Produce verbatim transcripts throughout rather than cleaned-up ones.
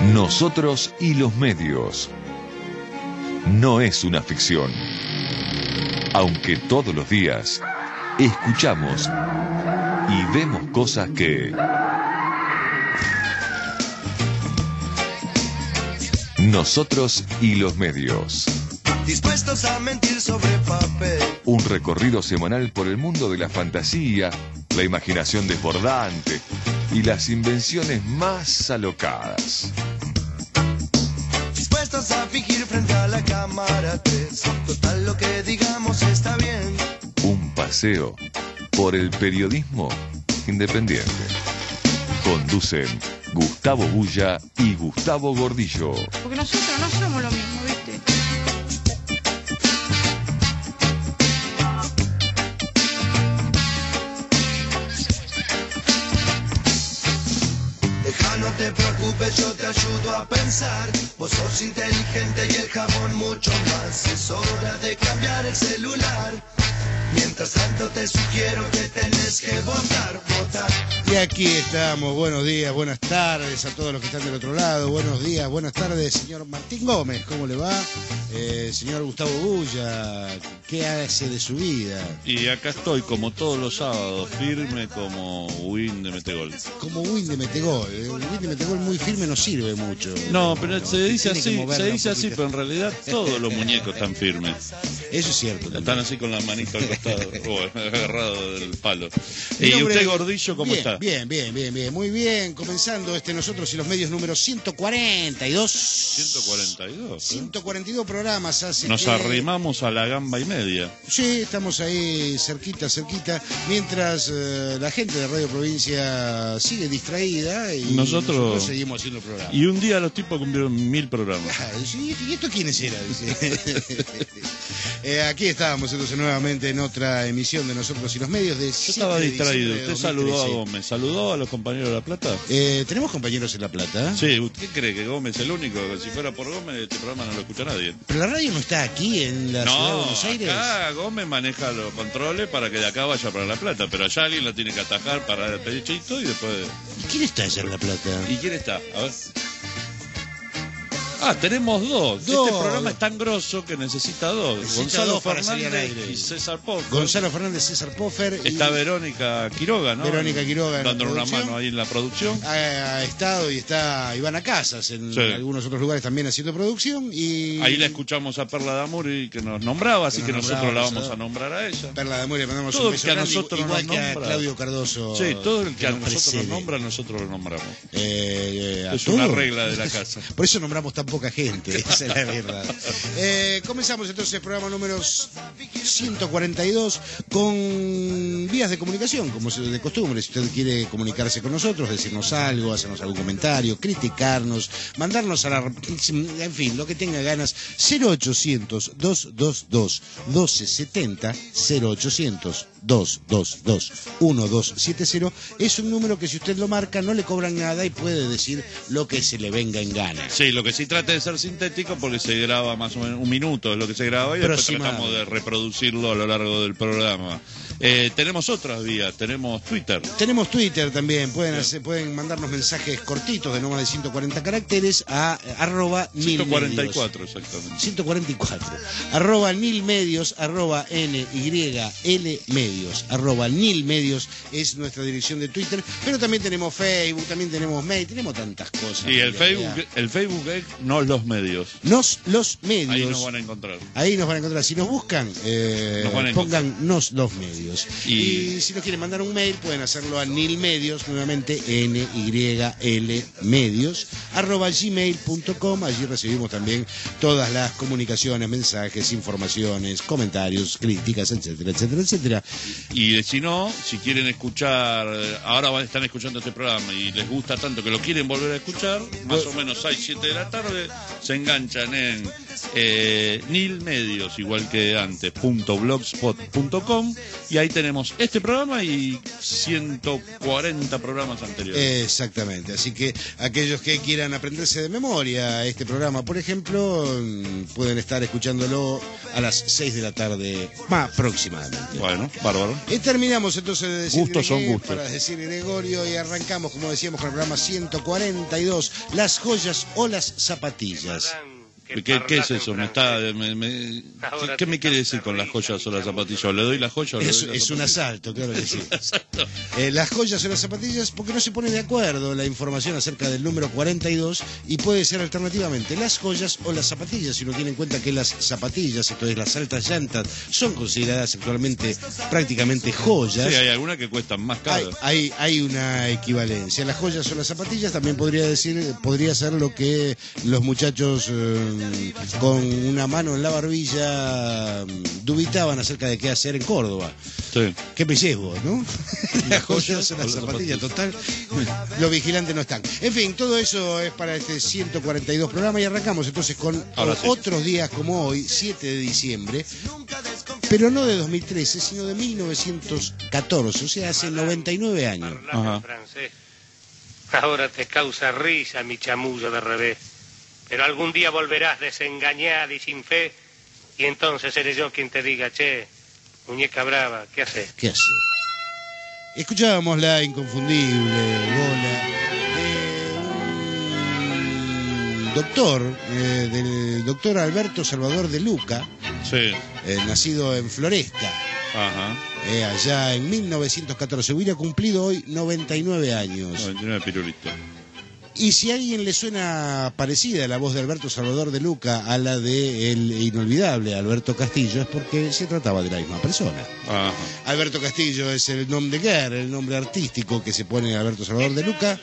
Nosotros y los medios. No es una ficción. Aunque todos los días escuchamos y vemos cosas que... Nosotros y los medios. Dispuestos a mentir sobre papel. Un recorrido semanal por el mundo de la fantasía, la imaginación desbordante y las invenciones más alocadas. Dispuestos a fingir frente a la cámara tres. Total, lo que digamos está bien. Un paseo por el periodismo independiente. Conducen Gustavo Bulla y Gustavo Gordillo. Porque nosotros no somos lo mismo, ¿viste? Deja, no te preocupes, yo te ayudo a pensar. Vos sos inteligente y el jabón mucho más. Es hora de cambiar el celular. Mientras tanto te sugiero que tenés que votar, votar. Y aquí estamos, buenos días, buenas tardes a todos los que están del otro lado. Buenos días, buenas tardes, señor Martín Gómez, ¿cómo le va? Eh, señor Gustavo Bulla, ¿qué hace de su vida? Y acá estoy, como todos los sábados, firme como Win de Metegol. Como Win de Metegol. El Win de Metegol muy firme no sirve mucho. No, pero se dice Tiene que así, moverla se un dice así, poquito. pero en realidad todos los muñecos están firmes. Eso es cierto también. Están así con la manito al costado, o agarrado del palo. Mi ¿Y nombre usted, es- Gordillo, cómo bien, está? Bien, bien, bien, bien, muy bien. Comenzando este Nosotros y los Medios número ciento cuarenta y dos. ciento cuarenta y dos. ¿eh? ciento cuarenta y dos programas hace Nos que... arrimamos a la gamba y media. Sí, estamos ahí cerquita, cerquita, mientras eh, la gente de Radio Provincia sigue distraída y Nosotros- seguimos haciendo el programa. Y un día los tipos cumplieron mil programas. Ah, ¿y y esto quiénes eran? Dice. Eh, aquí estábamos entonces nuevamente en otra emisión de Nosotros y los Medios de Yo siete estaba de distraído. diciembre de ¿Usted saludó a dos mil trece. Gómez? ¿Saludó a los compañeros de La Plata? Eh, ¿Tenemos compañeros en La Plata? Sí, ¿usted cree que Gómez es el único? Que si fuera por Gómez, este programa no lo escucha nadie. ¿Pero la radio no está aquí en la ciudad de No, Buenos Aires? acá Gómez maneja los controles para que de acá vaya para La Plata, pero allá alguien lo tiene que atajar para el derechito y después... ¿Quién está allá en La Plata? ¿Y quién está? A ver. Ah, tenemos dos. Dos. Este programa es tan grosso que necesita dos. Necesita Gonzalo dos para salir al Fernández aire. y César Pop. Gonzalo Fernández, César Poffer. y- Está Verónica Quiroga, ¿no? Verónica Quiroga en la dándonos una producción. mano ahí en la producción. Ha, ha estado y está Ivana Casas en Sí. algunos otros lugares también haciendo producción y Ahí la escuchamos a Perla Damuri que nos nombraba, así Que que nos nosotros la nombraba, vamos ¿no? a nombrar a ella. Perla de Amor, le mandamos Todo un el beso que a grande, nosotros igual nos que a nombra. Claudio Cardoso. Sí, todo el que a nos nosotros nos precede. nombra, nosotros lo nombramos. Eh, ¿a Es una todos? regla de la casa. Por eso nombramos tan poca gente, esa es la verdad. Eh, comenzamos entonces el programa número ciento cuarenta y dos con vías de comunicación, como es de costumbre. Si usted quiere comunicarse con nosotros, decirnos algo, hacernos algún comentario, criticarnos, mandarnos a la... En fin, lo que tenga ganas. cero ochocientos, dos dos dos, uno dos siete cero, cero ochocientos, dos dos dos, uno dos siete cero. Es un número que si usted lo marca no le cobran nada y puede decir lo que se le venga en gana. Sí, lo que sí trata de ser sintético porque se graba más o menos un minuto, es lo que se graba y después Aproximadamente. tratamos de reproducirlo a lo largo del programa. Eh, tenemos otras vías, tenemos Twitter. Tenemos Twitter también, pueden, Bien. hacer, pueden mandarnos mensajes cortitos de no más de ciento cuarenta caracteres a eh, arroba ciento cuarenta y nilmedios. cuatro exactamente. ciento cuarenta y cuatro. Arroba nilmedios, arroba N Y L medios, arroba nilmedios es nuestra dirección de Twitter, pero también tenemos Facebook, también tenemos mail, tenemos tantas cosas. Y el en realidad. Facebook, el Facebook es no los medios. Nos los medios. Ahí nos van a encontrar. Ahí nos van a encontrar. Si nos buscan, eh, Nos van a encontrar. póngannos los medios. Y... Y- si nos quieren mandar un mail, pueden hacerlo a nilmedios, nuevamente N Y L medios, arroba gmail punto com. Allí recibimos también todas las comunicaciones, mensajes, informaciones, comentarios, críticas, etcétera, etcétera, etcétera. Y si no, si quieren escuchar, ahora van- están escuchando este programa y les gusta tanto que lo quieren volver a escuchar, más o menos seis, siete de la tarde, se enganchan en eh, nilmedios, igual que antes, punto blogspot punto com, y ahí tenemos este programa y ciento cuarenta programas anteriores. Exactamente, así que aquellos que quieran aprenderse de memoria este programa, por ejemplo, pueden estar escuchándolo a las seis de la tarde más aproximadamente. Bueno, bárbaro. Y terminamos entonces de decir Gustos son Gregué, gustos. para decir Gregorio, y arrancamos, como decíamos, con el programa ciento cuarenta y dos, las joyas o las zapatillas. ¿Qué, qué es eso? ¿Me está, me, me, ¿qué, ¿Qué me quiere decir con las joyas o las zapatillas? ¿Le doy la joya o le Es, doy la es un zapatilla? asalto, claro que sí. Exacto. Eh, las joyas o las zapatillas, porque no se pone de acuerdo la información acerca del número cuarenta y dos, y puede ser alternativamente las joyas o las zapatillas, si uno tiene en cuenta que las zapatillas, esto es las altas llantas, son consideradas actualmente prácticamente joyas. Sí, hay algunas que cuestan más Hay, caro. hay, hay una equivalencia. Las joyas o las zapatillas también podría decir, podría ser lo que los muchachos eh, con una mano en la barbilla mm, dubitaban acerca de qué hacer en Córdoba. Sí. ¿Qué me llevo, no? Las joyas o las las zapatillas, zapatillas. total. Los vigilantes no están. En fin, todo eso es para este ciento cuarenta y dos programa y arrancamos entonces con Ahora sí. otros días como hoy, siete de diciembre, pero no de dos mil trece, sino de mil novecientos catorce, o sea, hace noventa y nueve años. Ajá. Francés. Ahora te causa risa mi chamullo de revés. Pero algún día volverás desengañada y sin fe, y entonces seré yo quien te diga, che, muñeca brava, ¿qué haces? ¿Qué hace? Escuchábamos la inconfundible bola de un doctor, eh, del doctor Alberto Salvador de Luca, Sí. eh, nacido en Floresta, Ajá. eh, allá en mil novecientos catorce. Hubiera cumplido hoy noventa y nueve años. noventa y nueve pirulitos. Y si a alguien le suena parecida la voz de Alberto Salvador de Luca a la de el inolvidable Alberto Castillo, es porque se trataba de la misma persona. Ajá. Alberto Castillo es el nombre de guerra, el nombre artístico que se pone a Alberto Salvador de Luca.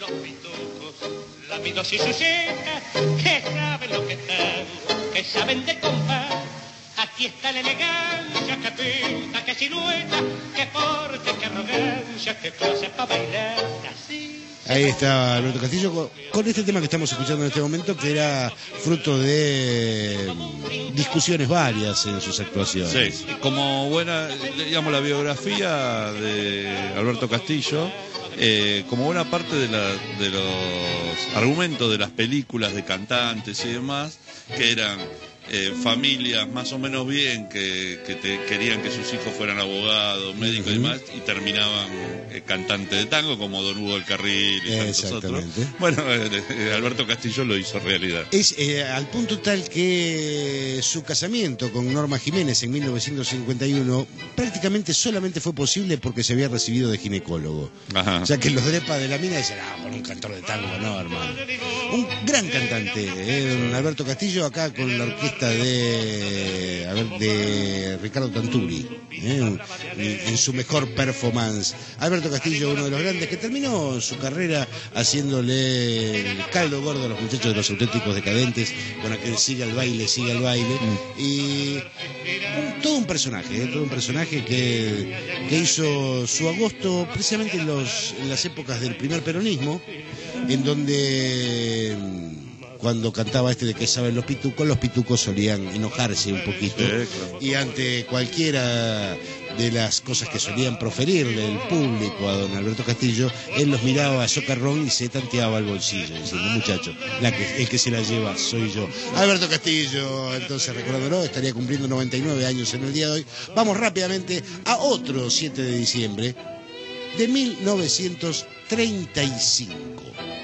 La vida y sus hijas, que saben lo que están, que saben de compás. Aquí está la elegancia, que pinta, que silueta, que porte, que arrogancia, que clase para bailar así. Ahí está Alberto Castillo con, con este tema que estamos escuchando en este momento, que era fruto de mm, discusiones varias en sus actuaciones. Sí, como buena, digamos, la biografía de Alberto Castillo, eh, como buena parte de, la, de los argumentos de las películas de cantantes y demás, que eran eh, familias más o menos bien, que, que te, querían que sus hijos fueran abogados, médicos y demás, y terminaban eh, cantantes de tango, como Don Hugo del Carril y tantos otros. Exactamente. Bueno, eh, eh, Alberto Castillo lo hizo realidad. Es eh, al punto tal que su casamiento con Norma Jiménez en mil novecientos cincuenta y uno prácticamente solamente fue posible porque se había recibido de ginecólogo. Ajá. O sea que los drepas de la mina dicen, ah, con un cantor de tango, no, hermano. Un gran cantante, eh, don Alberto Castillo, acá con la orquesta de, a ver, de Ricardo Tanturi, eh, en, en su mejor performance. Alberto Castillo, uno de los grandes, que terminó su carrera haciéndole el caldo gordo a los muchachos de Los Auténticos Decadentes, con aquel sigue al baile, sigue al baile. Mm. Y un- todo un personaje, eh, todo un personaje que, que hizo su agosto precisamente en, los, en las épocas del primer peronismo, en donde mm, cuando cantaba este de que saben los pitucos, los pitucos solían enojarse un poquito, Sí, claro. y ante cualquiera de las cosas que solían proferirle el público a don Alberto Castillo, él los miraba a socarrón y se tanteaba el bolsillo, diciendo, muchacho, la que, el que se la lleva soy yo. Alberto Castillo, entonces, recordándolo, estaría cumpliendo noventa y nueve años en el día de hoy. Vamos rápidamente a otro siete de diciembre de mil novecientos treinta y cinco.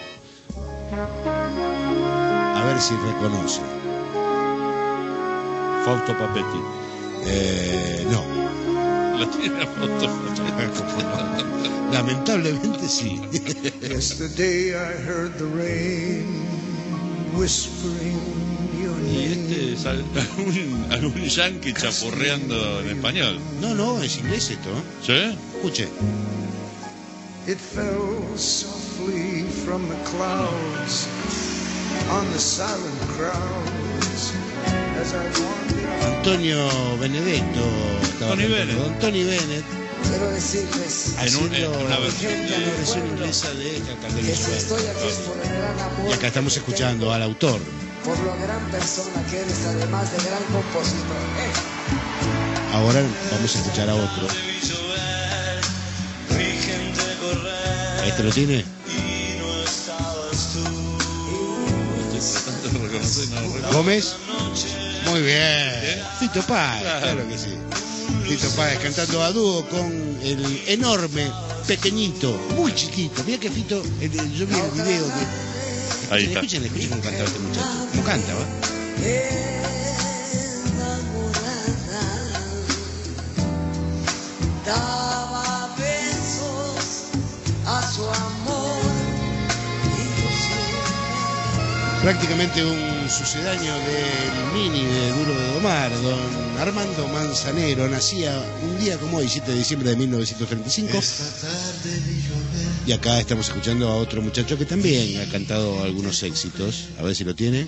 A ver si reconoce. Fausto Papetti. Eh, no. La tiene la foto. Lamentablemente sí. Yesterday I heard the rain whispering your Y name. este es al- algún, algún yankee chapurreando en español. No, no, es inglés esto, ¿eh? ¿Sí? Escuche. It fell softly from the clouds on the silent crowds as I wandered. Antonio Benedetto estaba Tony cantando. Bennett. Don Tony Bennett Quiero decirles En, un- en haciendo una versión una de... versión inglesa de Cantando que el si Sueño. estoy aquí es por el gran amor. Y acá estamos que escuchando tengo, al autor. por lo gran persona que eres, además de gran compositor. Eh, Ahora vamos a escuchar a otro. ¿Este lo tiene? Tratando de reconocer, no lo reconozco. ¿Gómez? Muy bien. ¿Bien? Fito Páez, Claro. claro que sí. Fito Páez cantando a dúo con el enorme, pequeñito, muy chiquito. Mira que Fito, el- el- yo vi el video que... Ahí está. Escuchen, escuchen cómo cantaba este muchacho. ¿Cómo canta, va? Daba besos a su amor. Prácticamente un sucedáneo del mini de Duro de Domar, don Armando Manzanero, nacía un día como hoy, siete de diciembre de mil novecientos treinta y cinco. Y acá estamos escuchando a otro muchacho que también ha cantado algunos éxitos. A ver si lo tiene.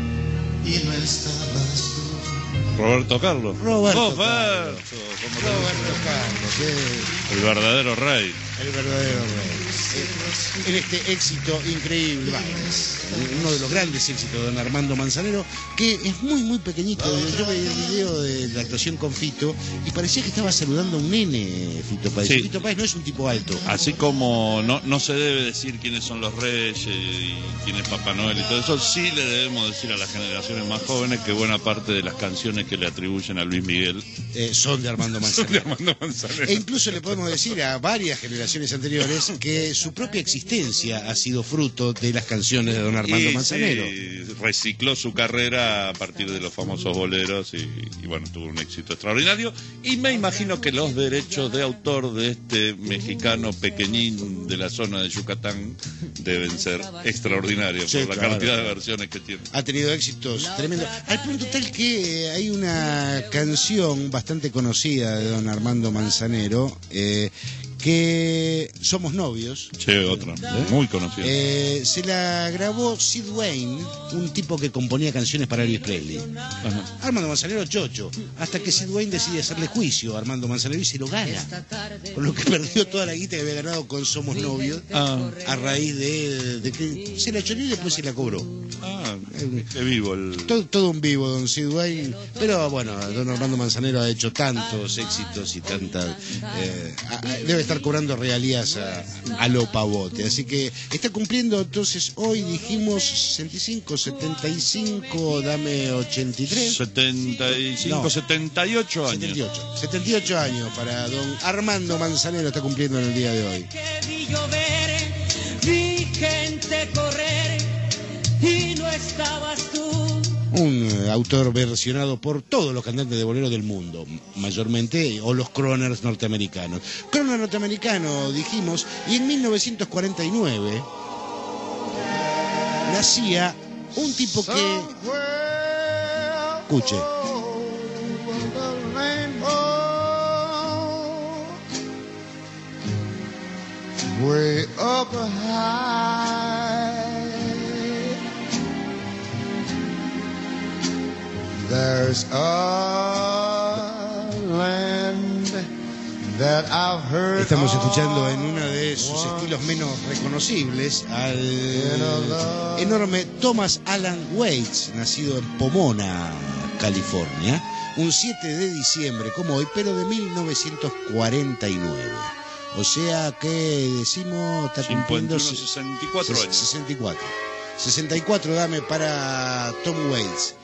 Roberto Carlos. Roberto Roberto. Carlos. Como Roberto Carlos, eh, el verdadero rey. el verdadero rey. Eh, en este éxito increíble, va, uno de los grandes éxitos de don Armando Manzanero, que es muy, muy pequeñito. Yo veía el video de la actuación con Fito y parecía que estaba saludando a un nene, Fito Páez. Sí. Fito Páez no es un tipo alto. Así como no, no se debe decir quiénes son los reyes y quién es Papá Noel y todo eso, sí le debemos decir a las generaciones más jóvenes que buena parte de las canciones que le atribuyen a Luis Miguel Eh, son de Armando son de Manzanero. Armando Manzanero. E incluso le podemos decir a varias generaciones anteriores que su propia existencia ha sido fruto de las canciones de don Armando Y Manzanero. sí, recicló su carrera a partir de los famosos boleros y, y bueno, tuvo un éxito extraordinario. Y me imagino que los derechos de autor de este mexicano pequeñín de la zona de Yucatán deben ser extraordinarios Sí, por la claro. cantidad de versiones que tiene. Ha tenido éxitos tremendos, al punto tal que eh, hay una canción bastante conocida de don Armando Manzanero, eh, que Somos Novios. Sí, otra, muy conocida. Eh, se la grabó Sid Wayne, un tipo que componía canciones para Elvis Presley. Ajá. Armando Manzanero chocho, hasta que Sid Wayne decide hacerle juicio a Armando Manzanero y se lo gana, por lo que perdió toda la guita que había ganado con Somos Novios, Ah, a raíz de, de que se la choreó y después se la cobró. ah, qué vivo el... Todo, todo un vivo, don Sid Wayne. Pero bueno, don Armando Manzanero ha hecho tantos éxitos y tantas. Eh, a- a- debe estar cobrando regalías a, a lo pavote. Así que está cumpliendo entonces hoy, dijimos sesenta y cinco, setenta y cinco, dame ochenta y tres. setenta y cinco, No. setenta y ocho años. setenta y ocho. setenta y ocho años para don Armando Manzanero, está cumpliendo en el día de hoy. Que vi llover, vi gente correr y no estabas tú. Un eh, autor versionado por todos los cantantes de bolero del mundo, mayormente, o los croners norteamericanos. Croner norteamericano, dijimos, y en mil novecientos cuarenta y nueve nacía un tipo que... Escuche. Way up high, there's a land that I've heard. Estamos escuchando en uno de sus estilos menos reconocibles al enorme Thomas Alan Waits, nacido en Pomona, California, un siete de diciembre como hoy, pero de mil novecientos cuarenta y nueve. O sea que decimos, está cumpliendo cincuenta y uno, sesenta y cuatro años. sesenta y cuatro. sesenta y cuatro dame para Tom Waits.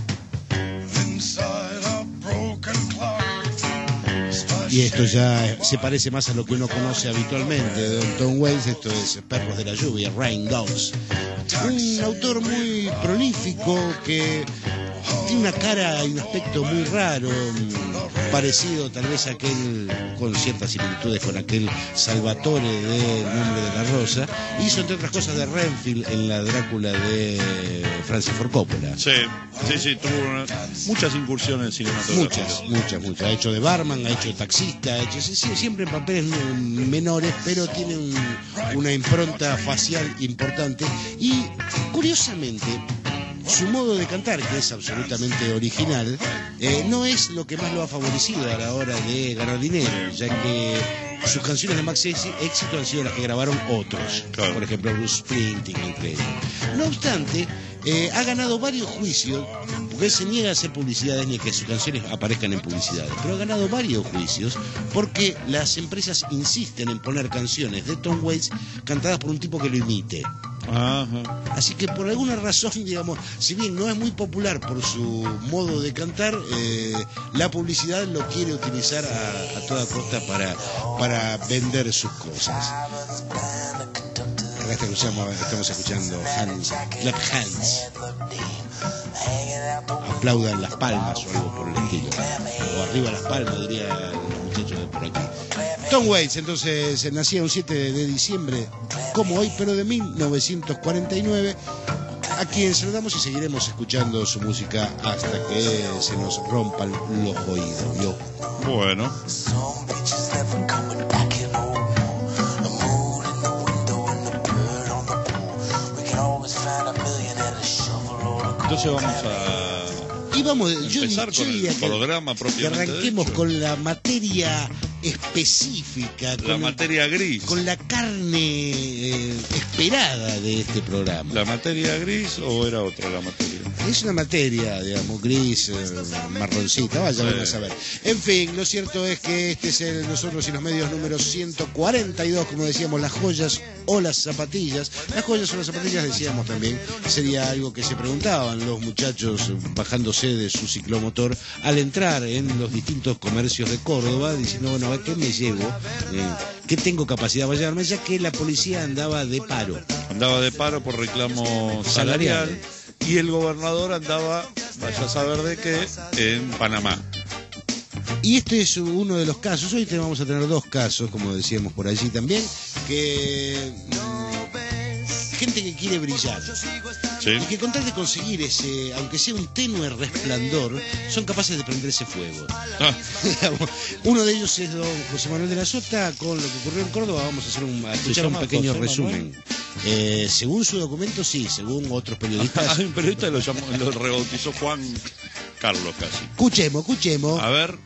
Y esto ya se parece más a lo que uno conoce habitualmente de don Tom Waits. Esto es Perros de la Lluvia, Rain Dogs. Un autor muy prolífico que tiene una cara y un aspecto muy raro, parecido tal vez a aquel, con ciertas similitudes con aquel Salvatore de Nombre de la Rosa. Hizo entre otras cosas de Renfield en la Drácula de Francis Ford Coppola. Sí, sí, sí, tuvo una- muchas incursiones cinematográficas. Muchas, muchas, muchas. Ha hecho de barman, ha hecho de taxista, ha hecho sí, sí, siempre en papeles mm, menores, pero tiene un- una impronta facial importante. Y curiosamente, su modo de cantar, que es absolutamente original, eh, no es lo que más lo ha favorecido a la hora de ganar dinero, ya que sus canciones de más éxi- éxito han sido las que grabaron otros, Claro. por ejemplo Bruce Springsteen, entre ellos. No obstante, eh, ha ganado varios juicios, porque él se niega a hacer publicidades ni que sus canciones aparezcan en publicidades, pero ha ganado varios juicios porque las empresas insisten en poner canciones de Tom Waits cantadas por un tipo que lo imite. Ajá. Así que por alguna razón, digamos, si bien no es muy popular por su modo de cantar, eh, la publicidad lo quiere utilizar a, a toda costa para, para vender sus cosas. Acá escuchamos, estamos escuchando Hands, Clap Hands. Aplaudan las palmas o algo por el estilo. O arriba las palmas, diría los muchachos de por aquí. Tom Waits, entonces, nacía un siete de diciembre, como hoy, pero de mil novecientos cuarenta y nueve. A quien saludamos y seguiremos escuchando su música hasta que se nos rompan los oídos. ¿Vio? Bueno. Entonces vamos a y vamos, yo, empezar yo con diría el que, programa que propiamente arranquemos dicho. con la materia específica, La con, materia gris. con la carne eh, esperada de este programa. ¿La materia gris o era otra la materia? Es una materia, digamos, gris, eh, marroncita, vaya Sí. a saber. En fin, lo cierto es que este es el Nosotros y los Medios número ciento cuarenta y dos, como decíamos, las joyas o las zapatillas. Las joyas o las zapatillas, decíamos también, sería algo que se preguntaban los muchachos bajándose de su ciclomotor al entrar en los distintos comercios de Córdoba, diciendo, bueno, a ver, ¿qué me llevo? Eh, ¿Qué tengo capacidad para llevarme? Ya que la policía andaba de paro. Andaba de paro por reclamo salarial, Salarial. y el gobernador andaba, vaya a saber de qué, en Panamá. Y este es uno de los casos, hoy te vamos a tener dos casos, como decíamos por allí también, que mm, gente que quiere brillar. ¿Sí? Y que con tal de conseguir ese, aunque sea un tenue resplandor, son capaces de prenderse fuego. Ah, Digamos, uno de ellos es don José Manuel de la Sota, con lo que ocurrió en Córdoba. Vamos a hacer un, a escuchar un llama pequeño José resumen. Eh, según su documento, sí, según otros periodistas. hay un periodista que lo, llamó, lo rebautizó Juan Carlos casi. Escuchemos, escuchemos. A ver.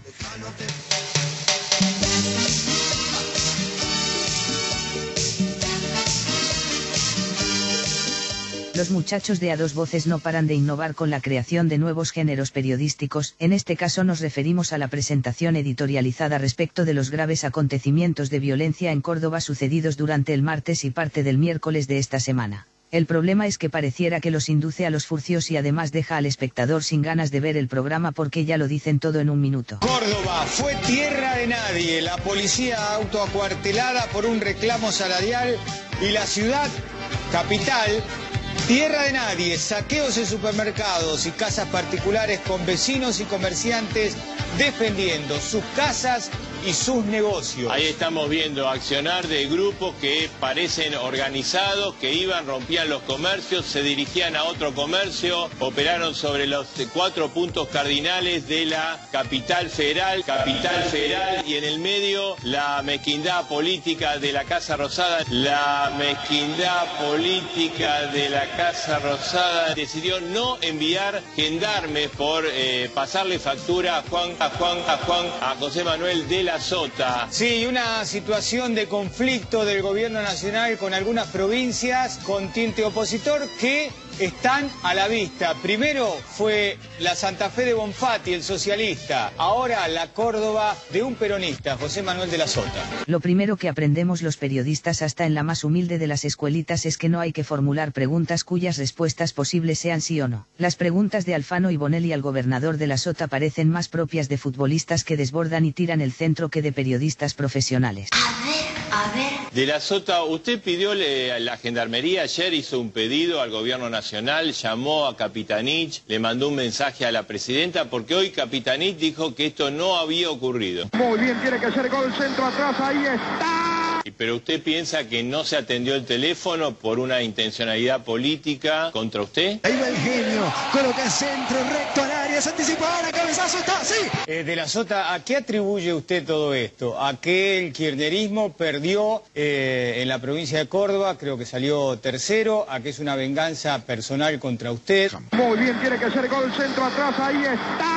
Los muchachos de A Dos Voces no paran de innovar con la creación de nuevos géneros periodísticos, en este caso nos referimos a la presentación editorializada respecto de los graves acontecimientos de violencia en Córdoba sucedidos durante el martes y parte del miércoles de esta semana. El problema es que pareciera que los induce a los furcios y además deja al espectador sin ganas de ver el programa porque ya lo dicen todo en un minuto. Córdoba fue tierra de nadie, la policía autoacuartelada por un reclamo salarial y la ciudad capital, tierra de nadie, saqueos en supermercados y casas particulares con vecinos y comerciantes defendiendo sus casas y sus negocios. Ahí estamos viendo accionar de grupos que parecen organizados, que iban, rompían los comercios, se dirigían a otro comercio, operaron sobre los cuatro puntos cardinales de la capital federal, capital federal, y en el medio la mezquindad política de la Casa Rosada. La mezquindad política de la Casa Rosada decidió no enviar gendarmes por eh, pasarle factura a Juan, a Juan, a Juan, a José Manuel de la Sota. Sí, una situación de conflicto del gobierno nacional con algunas provincias con tinte opositor que están a la vista. Primero fue la Santa Fe de Bonfatti, el socialista. Ahora la Córdoba de un peronista, José Manuel de la Sota. Lo primero que aprendemos los periodistas hasta en la más humilde de las escuelitas es que no hay que formular preguntas cuyas respuestas posibles sean sí o no. Las preguntas de Alfano y Bonelli al gobernador de la Sota parecen más propias de futbolistas que desbordan y tiran el centro que de periodistas profesionales. A ver, a ver. De la Sota, usted pidió a la gendarmería, ayer hizo un pedido al gobierno nacional, llamó a Capitanich, le mandó un mensaje a la presidenta, porque hoy Capitanich dijo que esto no había ocurrido. Muy bien, tiene que ser gol, centro atrás, ahí está. Pero usted piensa que no se atendió el teléfono por una intencionalidad política contra usted. Ahí va el genio, coloca centro recto al área, se anticipó ahora, cabezazo está, sí. Eh, de la Sota, ¿a qué atribuye usted todo esto? ¿A que el kirchnerismo perdió eh, en la provincia de Córdoba, creo que salió tercero? ¿A que es una venganza personal contra usted? Muy bien, tiene que ser gol, centro atrás, ahí está.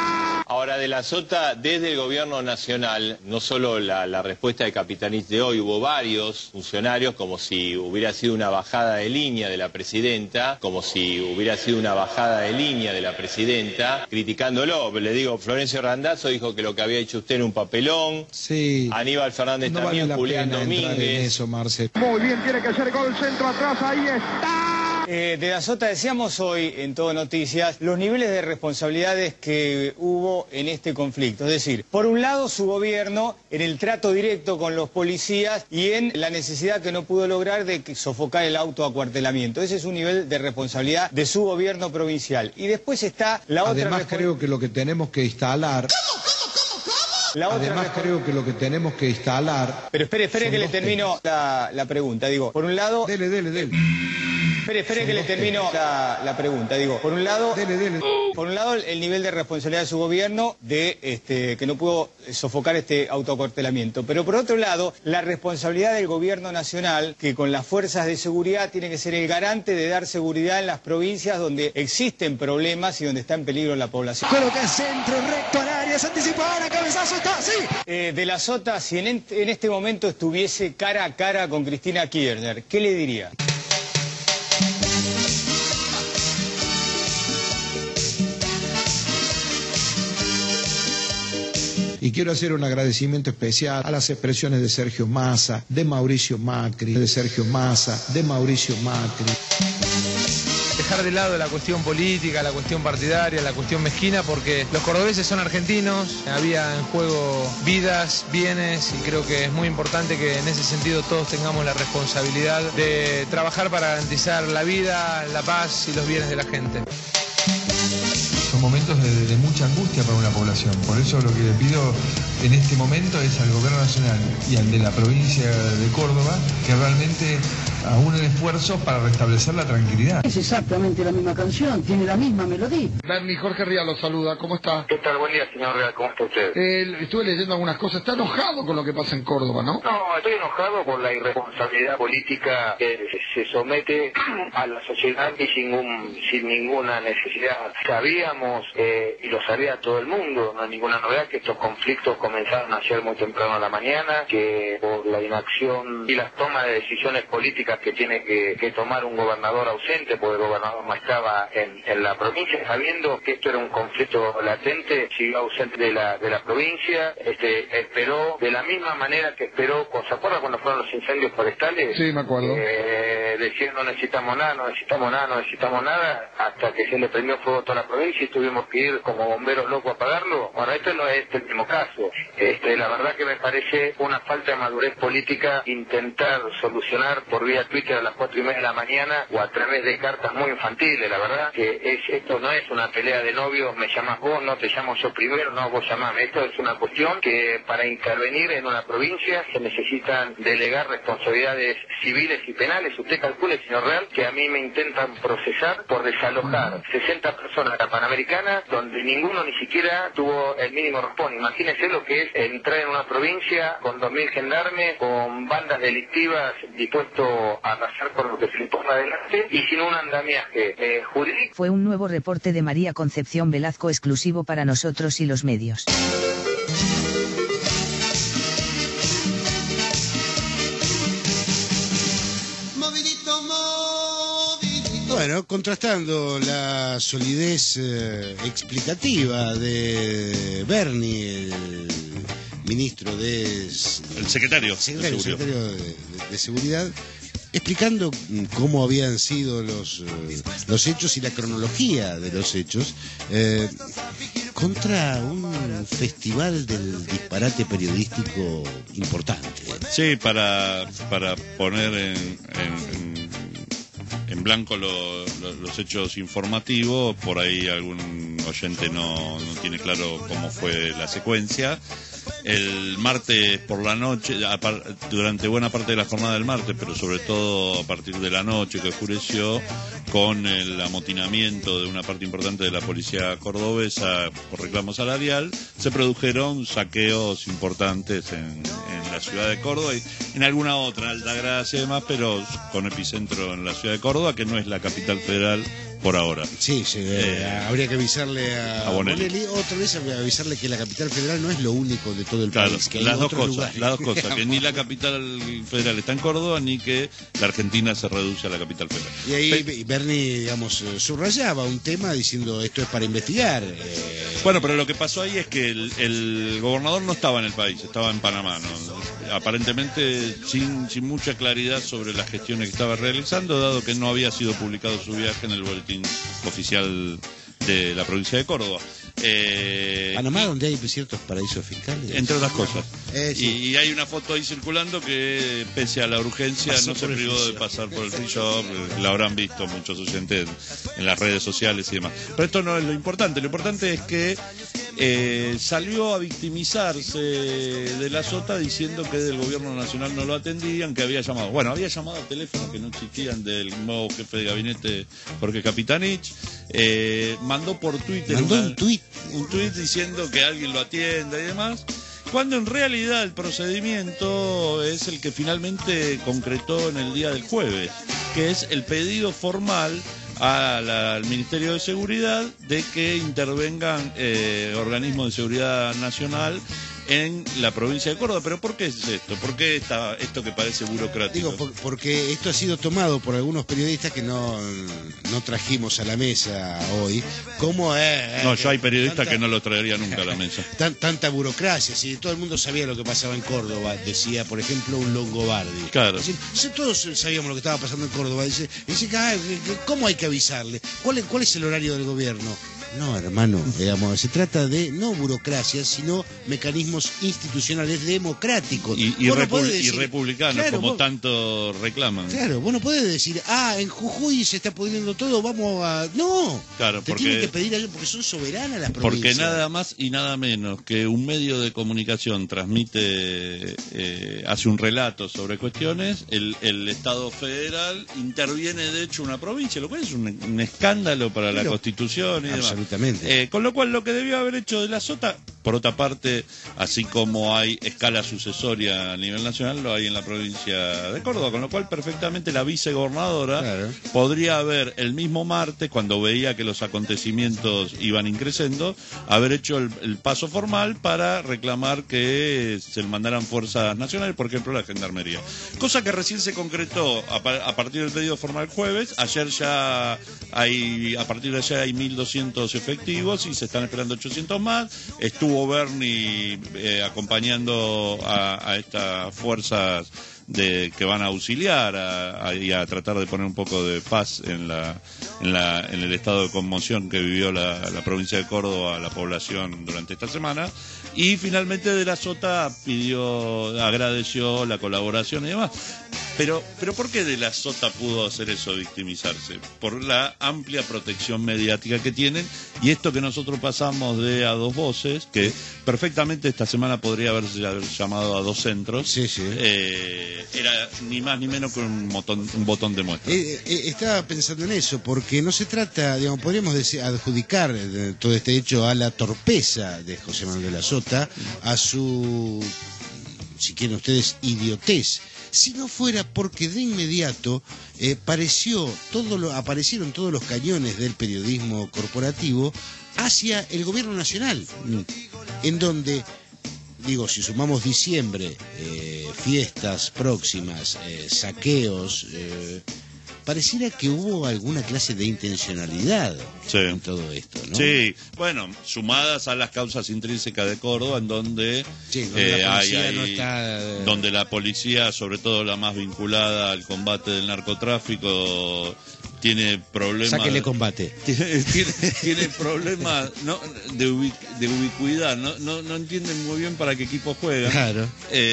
Ahora, de la Sota, desde el gobierno nacional, no solo la, la respuesta de Capitanich de hoy, hubo varios funcionarios, como si hubiera sido una bajada de línea de la presidenta, como si hubiera sido una bajada de línea de la presidenta, criticándolo. Le digo, Florencio Randazzo dijo que lo que había hecho usted era un papelón. Sí. Aníbal Fernández no también, vale Julián Domínguez. En eso, Marce. Muy bien, tiene que ser gol, centro atrás, ahí está. Eh, de la Sota decíamos hoy en Todo Noticias los niveles de responsabilidades que hubo en este conflicto. Es decir, por un lado su gobierno en el trato directo con los policías y en la necesidad que no pudo lograr de sofocar el autoacuartelamiento. Ese es un nivel de responsabilidad de su gobierno provincial. Y después está la otra... Además creo que lo que tenemos que instalar... La otra Además creo que lo que tenemos que instalar... Pero espere, espere que le termino la, la pregunta. Digo, por un lado... Dele, dele, dele. Espere, espere que le termino la, la pregunta. Digo, por un lado... Dele, dele. Por un lado, el nivel de responsabilidad de su gobierno de este, que no pudo sofocar este autoacuartelamiento. Pero por otro lado, la responsabilidad del gobierno nacional, que con las fuerzas de seguridad tiene que ser el garante de dar seguridad en las provincias donde existen problemas y donde está en peligro la población. Coloca el centro recto al área, se anticipa, Ana, cabezazo, está, sí. Eh, de la Sota, si en, en este momento estuviese cara a cara con Cristina Kirchner, ¿qué le diría? Y quiero hacer un agradecimiento especial a las expresiones de Sergio Massa, de Mauricio Macri, de Sergio Massa, de Mauricio Macri. Dejar de lado la cuestión política, la cuestión partidaria, la cuestión mezquina, porque los cordobeses son argentinos, había en juego vidas, bienes, y creo que es muy importante que en ese sentido todos tengamos la responsabilidad de trabajar para garantizar la vida, la paz y los bienes de la gente. Son momentos de, de mucha angustia para una población, por eso lo que le pido en este momento es al gobierno nacional y al de la provincia de Córdoba que realmente aúnen esfuerzos para restablecer la tranquilidad. Es exactamente la misma canción, tiene la misma melodía. Bernie, Jorge Rial lo saluda, ¿cómo está? ¿Qué tal? Buen día, señor Rial, ¿cómo está usted? Eh, estuve leyendo algunas cosas, está enojado con lo que pasa en Córdoba, ¿no? No, estoy enojado por la irresponsabilidad política que se somete a la sociedad y sin, un, sin ninguna necesidad. Sabíamos, eh, y lo sabía todo el mundo, no hay ninguna novedad, que estos conflictos comenzaron ayer muy temprano a la mañana, que por la inacción y las tomas de decisiones políticas que tiene que, que tomar un gobernador ausente, porque el gobernador no estaba en, en la provincia, sabiendo que esto era un conflicto latente, siguió ausente de la, de la provincia, este, esperó de la misma manera que esperó, ¿se acuerda cuando fueron los incendios forestales? Sí, me acuerdo. Eh, decían no necesitamos nada, no necesitamos nada, no necesitamos nada, hasta que se le prendió fuego a toda la provincia y tuvimos que ir como bomberos locos a apagarlo. Bueno, esto no es el mismo caso. Este, la verdad que me parece una falta de madurez política intentar solucionar por vía Twitter a las cuatro y media de la mañana o a través de cartas muy infantiles. La verdad que es, esto no es una pelea de novios, me llamas vos, no te llamo yo primero, no, vos llamame. Esto es una cuestión que para intervenir en una provincia se necesitan delegar responsabilidades civiles y penales. Usted calcule, señor Real, que a mí me intentan procesar por desalojar sesenta personas de la Panamericana, donde ninguno ni siquiera tuvo el mínimo responde. Imagínense lo que es entrar en una provincia con dos mil gendarmes, con bandas delictivas dispuestos a arrasar por lo que se le ponga adelante y sin un andamiaje eh, jurídico. Fue un nuevo reporte de María Concepción Velasco exclusivo para nosotros y los medios. Bueno, contrastando la solidez eh, explicativa de Bernie, el ministro de... El secretario, secretario, de, secretario de, de, de Seguridad, explicando cómo habían sido los, eh, los hechos y la cronología de los hechos, eh, contra un festival del disparate periodístico importante. Sí, para, para poner en... en, en... en blanco lo, lo, los hechos informativos, por ahí algún oyente no, no tiene claro cómo fue la secuencia. El martes por la noche, durante buena parte de la jornada del martes, pero sobre todo a partir de la noche que oscureció, con el amotinamiento de una parte importante de la policía cordobesa por reclamo salarial, se produjeron saqueos importantes en, en la ciudad de Córdoba y en alguna otra, Altagracia y demás, pero con epicentro en la ciudad de Córdoba, que no es la capital federal por ahora. Sí, sí eh, eh, habría que avisarle a, a Bonelli. Bonelli, otra vez avisarle que la capital federal no es lo único de todo el claro, país, que hay las, dos otros cosas, lugares. las dos cosas, que ni la capital federal está en Córdoba, ni que la Argentina se reduce a la capital federal. Y ahí Pe Bernie, digamos, subrayaba un tema diciendo esto es para investigar. Eh... Bueno, pero lo que pasó ahí es que el, el gobernador no estaba en el país, estaba en Panamá, ¿no? Aparentemente sin, sin mucha claridad sobre las gestiones que estaba realizando, dado que no había sido publicado su viaje en el boletín oficial de la provincia de Córdoba. Eh, Panamá, donde hay ciertos paraísos fiscales. Entre otras cosas. Eh, sí. y, y hay una foto ahí circulando que, pese a la urgencia, pasó no se privó de pasar por el free shop. La habrán visto muchos oyentes en las redes sociales y demás. Pero esto no es lo importante. Lo importante es que eh, salió a victimizarse de la Sota diciendo que del gobierno nacional no lo atendían, que había llamado. Bueno, había llamado al teléfono que no existían del nuevo jefe de gabinete, Jorge Capitanich. Eh, mandó por Twitter. Mandó una, un tuit. Un tuit diciendo que alguien lo atienda y demás. Cuando en realidad el procedimiento es el que finalmente concretó en el día del jueves, que es el pedido formal a la, al Ministerio de Seguridad de que intervengan eh, organismos de seguridad nacional en la provincia de Córdoba. ¿Pero por qué es esto? ¿Por qué esta, esto que parece burocrático? Digo, por, porque esto ha sido tomado por algunos periodistas que no, no trajimos a la mesa hoy. ¿Cómo es? No, yo hay periodistas tanta, que no lo traería nunca a la mesa. Tan, tanta burocracia, si todo el mundo sabía lo que pasaba en Córdoba, decía, por ejemplo, un Longobardi. Claro. Dice, todos sabíamos lo que estaba pasando en Córdoba. Dice, dice ¿cómo hay que avisarle? ¿Cuál es, cuál es el horario del gobierno? No, hermano, digamos, se trata de no burocracia, sino mecanismos institucionales democráticos. Y, y, repu decir, y republicanos, claro, como vos, tanto reclaman. Claro, vos no podés decir, ah, en Jujuy se está pudriendo todo, vamos a... No, claro, te porque, tienen que pedir a ellos porque son soberanas las provincias. Porque nada más y nada menos que un medio de comunicación transmite, eh, hace un relato sobre cuestiones, el, el Estado federal interviene de hecho una provincia, lo cual es un, un escándalo para Pero, la Constitución y demás. Absolutamente. Eh, con lo cual, lo que debió haber hecho de la Sota, por otra parte, así como hay escala sucesoria a nivel nacional, lo hay en la provincia de Córdoba, con lo cual perfectamente la vicegobernadora claro. podría haber el mismo martes, cuando veía que los acontecimientos iban increciendo, haber hecho el, el paso formal para reclamar que se le mandaran fuerzas nacionales, por ejemplo la Gendarmería. Cosa que recién se concretó a, a partir del pedido formal jueves. Ayer ya hay, a partir de ayer hay mil doscientos efectivos y se están esperando ochocientos más. Estuvo Bernie eh, acompañando a, a estas fuerzas de que van a auxiliar a, a, y a tratar de poner un poco de paz en la en la en el estado de conmoción que vivió la, la provincia de Córdoba, la población durante esta semana. Y finalmente de la Sota pidió, agradeció la colaboración y demás. Pero, pero ¿por qué de la Sota pudo hacer eso, victimizarse? Por la amplia protección mediática que tienen y esto que nosotros pasamos de a dos voces, que perfectamente esta semana podría haberse llamado a dos centros. Sí, sí. Eh, era ni más ni menos que un botón, un botón de muestra. Eh, eh, estaba pensando en eso, porque no se trata, digamos, podríamos decir, adjudicar eh, todo este hecho a la torpeza de José Manuel de la Sota, a su, si quieren ustedes, idiotez. Si no fuera porque de inmediato eh, pareció todo lo, aparecieron todos los cañones del periodismo corporativo hacia el gobierno nacional, en donde, digo, si sumamos diciembre, eh, fiestas próximas, eh, saqueos, eh, pareciera que hubo alguna clase de intencionalidad sí. en todo esto, ¿no? Sí, bueno, sumadas a las causas intrínsecas de Córdoba, en donde, sí, donde, eh, la hay, hay, no está... donde la policía, sobre todo la más vinculada al combate del narcotráfico, tiene problemas. Sáquele combate. Tiene, tiene, tiene problemas ¿no? de, ubic, de ubicuidad, no, no, no entienden muy bien para qué equipo juegan. Claro.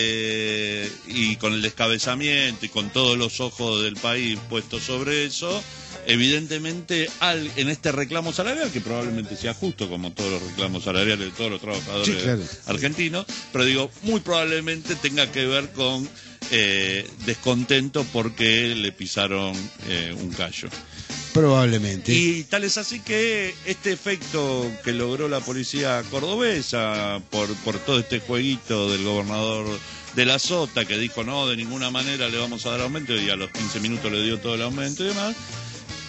Eh, y con el descabezamiento y con todos los ojos del país puestos sobre eso, evidentemente al, en este reclamo salarial, que probablemente sea justo como todos los reclamos salariales de todos los trabajadores sí, claro. argentinos, pero digo, muy probablemente tenga que ver con eh, descontento porque le pisaron eh, un callo. Probablemente. Y tal es así que este efecto que logró la policía cordobesa por, por todo este jueguito del gobernador de la Sota, que dijo no, de ninguna manera le vamos a dar aumento, y a los quince minutos le dio todo el aumento y demás,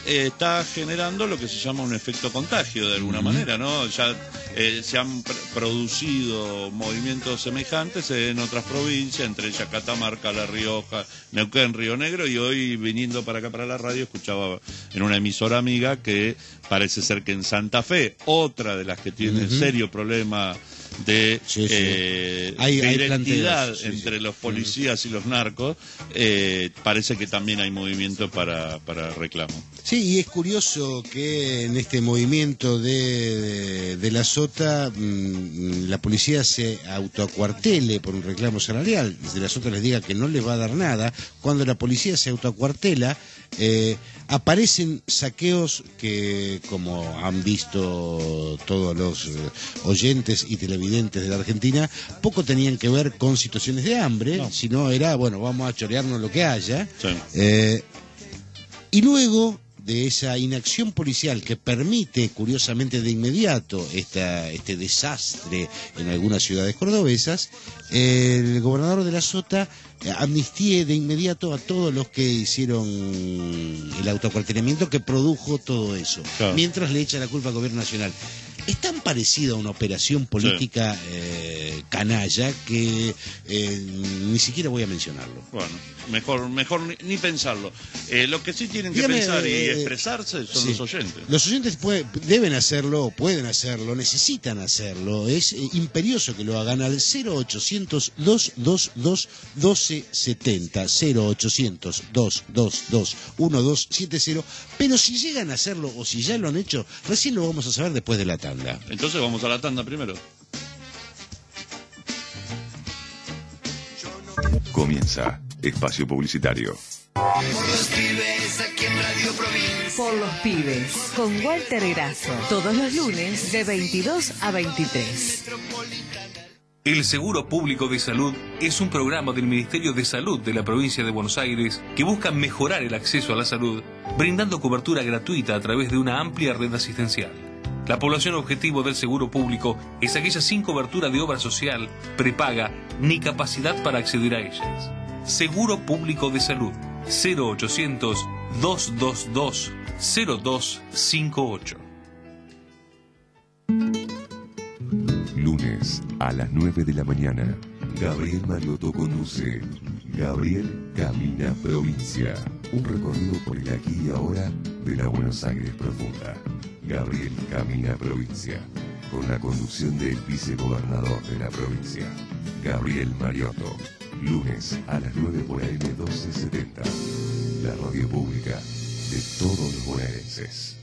eh, está generando lo que se llama un efecto contagio de alguna uh-huh. manera, ¿no? Ya eh, se han pr- producido movimientos semejantes en otras provincias, entre ellas Catamarca, La Rioja, Neuquén, Río Negro, y hoy viniendo para acá para la radio escuchaba en una emisora amiga que parece ser que en Santa Fe, otra de las que tiene uh-huh. serio problema de, sí, sí. Eh, hay, de hay identidad planteos, sí, entre sí. los policías y los narcos, eh, parece que también hay movimiento para, para reclamo. Sí, y es curioso que en este movimiento de, de, de la Sota mmm, la policía se autoacuartele por un reclamo salarial, de la Sota les diga que no les va a dar nada. Cuando la policía se autoacuartela, eh, aparecen saqueos que, como han visto todos los eh, oyentes y televidentes de la Argentina, poco tenían que ver con situaciones de hambre, no. sino era, bueno, vamos a chorearnos lo que haya. Sí. Eh, y luego de esa inacción policial que permite, curiosamente de inmediato, esta, este desastre en algunas ciudades cordobesas, el gobernador de la Sota amnistíe de inmediato a todos los que hicieron el autoacuartelamiento que produjo todo eso, claro. mientras le echa la culpa al gobierno nacional. Es tan parecido a una operación política sí. eh, canalla que eh, ni siquiera voy a mencionarlo. Bueno, mejor mejor ni, ni pensarlo. Eh, lo que sí tienen que Dígame, pensar eh, y expresarse son sí. los oyentes. Los oyentes puede, deben hacerlo, pueden hacerlo, necesitan hacerlo. Es eh, imperioso que lo hagan al cero ochocientos, dos dos dos, doce setenta, cero ochocientos, dos dos dos, uno dos siete cero. Pero si llegan a hacerlo o si ya lo han hecho, recién lo vamos a saber después de la tanda. Entonces vamos a la tanda primero. Comienza Espacio Publicitario. Por los pibes, aquí en Radio Provincia. Por los pibes, con Walter Grasso. Todos los lunes de veintidós a veintitrés. El Seguro Público de Salud es un programa del Ministerio de Salud de la provincia de Buenos Aires que busca mejorar el acceso a la salud, brindando cobertura gratuita a través de una amplia red asistencial. La población objetivo del seguro público es aquella sin cobertura de obra social, prepaga, ni capacidad para acceder a ellas. Seguro Público de Salud, cero ochocientos, dos dos dos, cero dos cinco ocho. Lunes a las nueve de la mañana, Gabriel Mariotto conduce Gabriel Camina Provincia, un recorrido por el aquí y ahora de la Buenos Aires profunda. Gabriel Camina Provincia, con la conducción del vicegobernador de la provincia, Gabriel Mariotto, lunes a las nueve por A M doce setenta, la radio pública de todos los bonaerenses.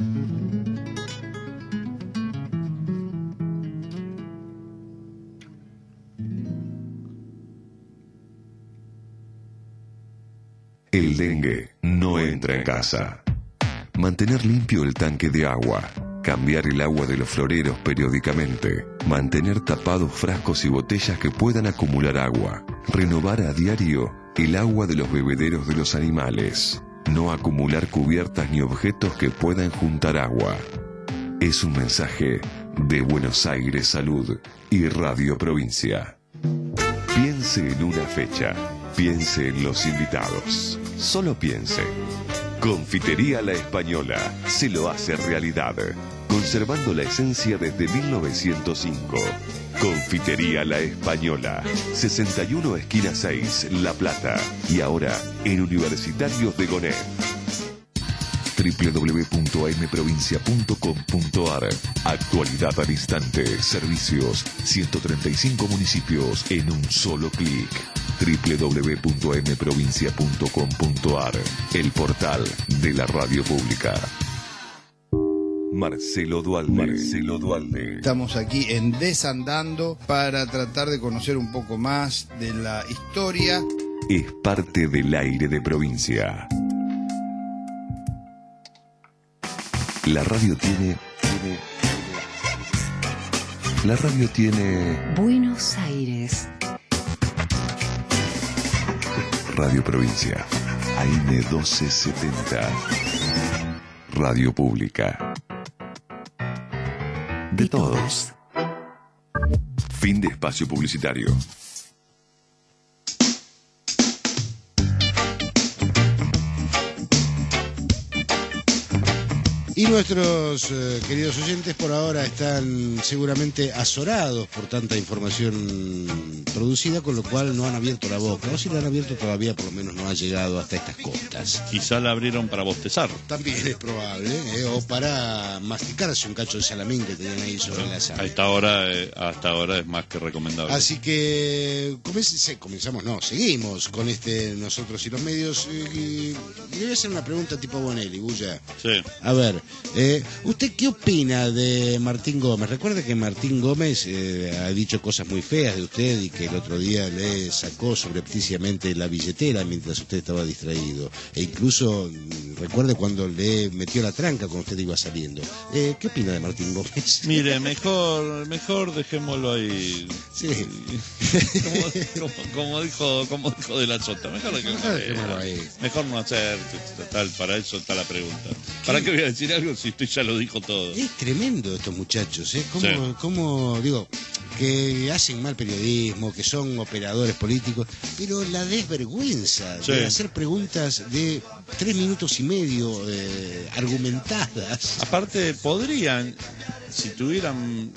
El dengue no entra en casa. Mantener limpio el tanque de agua, cambiar el agua de los floreros periódicamente, mantener tapados frascos y botellas que puedan acumular agua, renovar a diario el agua de los bebederos de los animales, no acumular cubiertas ni objetos que puedan juntar agua. Es un mensaje de Buenos Aires Salud y Radio Provincia. Piense en una fecha, piense en los invitados, solo piense. Confitería La Española se lo hace realidad, conservando la esencia desde mil novecientos cinco. Confitería La Española, sesenta y uno esquina seis, La Plata, y ahora en Universitarios de Gonet. doble u doble u doble u punto a m provincia punto com punto a r. Actualidad al instante, servicios, ciento treinta y cinco municipios en un solo clic. doble u doble u doble u punto a m provincia punto com punto a r, el portal de la radio pública. Marcelo Dualde. Marcelo Dualde. Estamos aquí en Desandando para tratar de conocer un poco más de la historia. Es parte del aire de provincia. La radio tiene, tiene, la radio tiene Buenos Aires. Radio Provincia, A M doce setenta. Radio Pública. De todos. Fin de espacio publicitario. Y nuestros eh, queridos oyentes por ahora están seguramente azorados por tanta información producida, con lo cual no han abierto la boca. O si la han abierto todavía, por lo menos no ha llegado hasta estas costas. Quizá la abrieron para bostezar. También es probable, eh, o para masticarse un cacho de salamín que tenían ahí sobre la sala. A esta hora, eh, hasta ahora es más que recomendable. Así que comenz- comenzamos, no, seguimos con este Nosotros y los Medios. Y, y le voy a hacer una pregunta tipo Bonelli, Bulla. Sí. A ver, eh, ¿usted qué opina de Martín Gómez? Recuerde que Martín Gómez eh, ha dicho cosas muy feas de usted y que el otro día le sacó subrepticiamente la billetera mientras usted estaba distraído. E incluso mm, recuerde cuando le metió la tranca cuando usted iba saliendo. Eh, ¿Qué opina de Martín Gómez? Mire, mejor, mejor dejémoslo ahí. Sí. Como, como, como dijo, como dijo de la Sota, mejor dejémoslo ahí. Dejémoslo ahí. Mejor no hacer, tal, para eso está la pregunta. ¿Para qué voy a decir algo si usted ya lo dijo todo? Es tremendo estos muchachos, ¿eh? ¿Cómo, Sí. cómo, digo, que hacen mal periodismo, que son operadores políticos, pero la desvergüenza Sí. de hacer preguntas de tres minutos y medio eh, argumentadas. Aparte, podrían, si tuvieran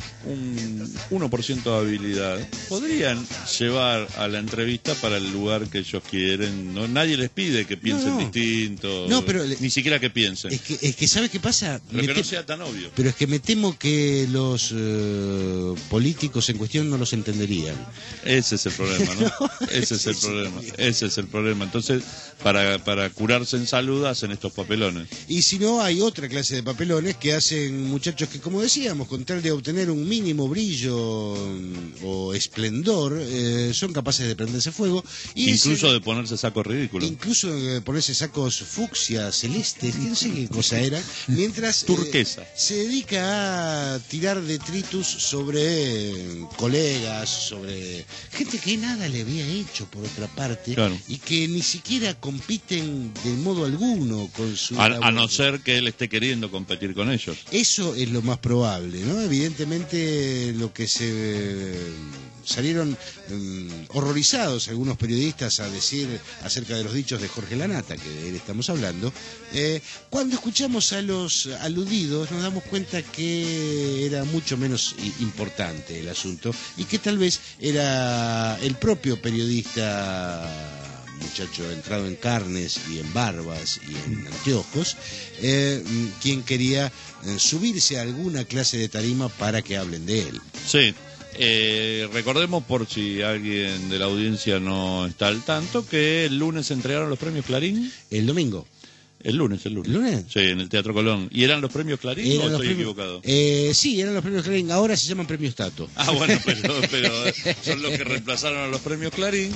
un uno por ciento de habilidad, podrían llevar a la entrevista para el lugar que ellos quieren. No, nadie les pide que piensen No, no. distinto, No, pero le- ni siquiera que piensen. Es que, es que ¿sabe qué pasa? Pero Me que no te- sea tan obvio. Pero es que me temo que los eh, políticos en cuestión no los entenderían. Ese es el problema, ¿no? No, Ese es el problema. Ese es el problema. Entonces, para, para curarse en salud, hacen estos papelones. Y si no, hay otra clase de papelones que hacen muchachos que, como decíamos, con tal de obtener un mínimo brillo mm, o esplendor, eh, son capaces de prenderse fuego. Y Incluso se- de ponerse sacos ridículos. Incluso eh, ponerse sacos fucsia, celestes, que no sé qué cosa era, mientras eh, Turquesa. se dedica a tirar detritus sobre eh, colegas, sobre gente que nada le había hecho por otra parte, Claro. y que ni siquiera compiten de modo alguno con su A, labor. a no ser que él esté queriendo competir con ellos. Eso es lo más probable, ¿no? Evidentemente lo que se eh, salieron mm, horrorizados algunos periodistas a decir acerca de los dichos de Jorge Lanata, que de él estamos hablando, eh, cuando escuchamos a los aludidos nos damos cuenta que era mucho menos i- importante el asunto y que tal vez era el propio periodista, muchacho entrado en carnes y en barbas y en anteojos, eh, quien quería eh, subirse a alguna clase de tarima para que hablen de él. Sí. Eh, recordemos, por si alguien de la audiencia no está al tanto, que el lunes se entregaron los premios Clarín. El domingo. El lunes, el lunes. ¿El lunes? Sí, en el Teatro Colón. ¿Y eran los premios Clarín Eran o los estoy premios- equivocado? Eh, sí, eran los premios Clarín, ahora se llaman premios Tato. Ah, bueno, pero, pero son los que reemplazaron a los premios Clarín,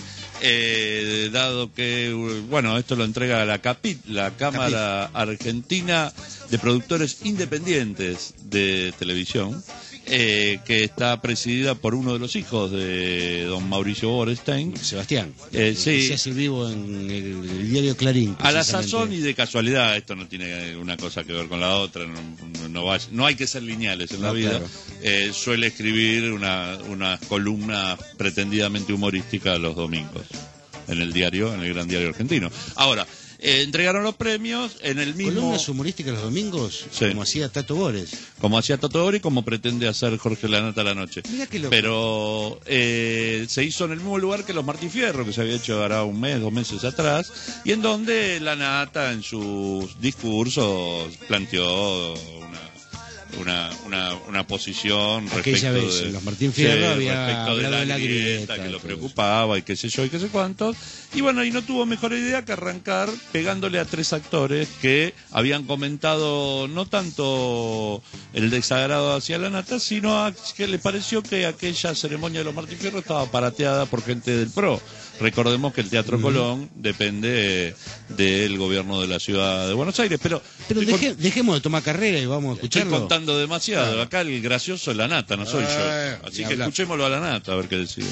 eh, dado que, bueno, esto lo entrega la CAPIT, la Cámara Argentina de Productores Independientes de Televisión, eh, que está presidida por uno de los hijos de don Mauricio Borestein. Sebastián. Eh, Que sí. se hace vivo en el, el diario Clarín. A la precisamente. sazón y de casualidad, esto no tiene una cosa que ver con la otra, no, no, no va- no hay que ser lineales en la No, vida. claro. Eh, suele escribir una, una columna pretendidamente humorística los domingos en el diario, en el gran diario argentino. Ahora, eh, entregaron los premios en el mismo... ¿Columnas humorísticas los domingos? Sí. Como hacía Tato Bores. Como hacía Tato Bores y como pretende hacer Jorge Lanata a la noche. Mirá qué loco. Pero eh, se hizo en el mismo lugar que los Martín Fierro, que se había hecho ahora un mes, dos meses atrás, y en donde Lanata en sus discursos planteó una... Una, una, una posición Aquella respecto vez, de, en los Martín Fierro sí, había respecto de hablado la, de la grieta, grieta, que lo todo preocupaba y qué sé yo y qué sé cuántos. Y bueno, y no tuvo mejor idea que arrancar pegándole a tres actores que habían comentado no tanto el desagrado hacia la nata, sino a que le pareció que aquella ceremonia de los Martín Fierro estaba parateada por gente del P R O. Recordemos que el Teatro Colón depende del gobierno de la ciudad de Buenos Aires, pero, Pero estoy deje- dejemos de tomar carrera y vamos a Estoy escucharlo. contando demasiado. Claro. Acá el gracioso es la nata, no soy Eh, yo. Así ni que hablar. escuchémoslo a la nata, a ver qué decide.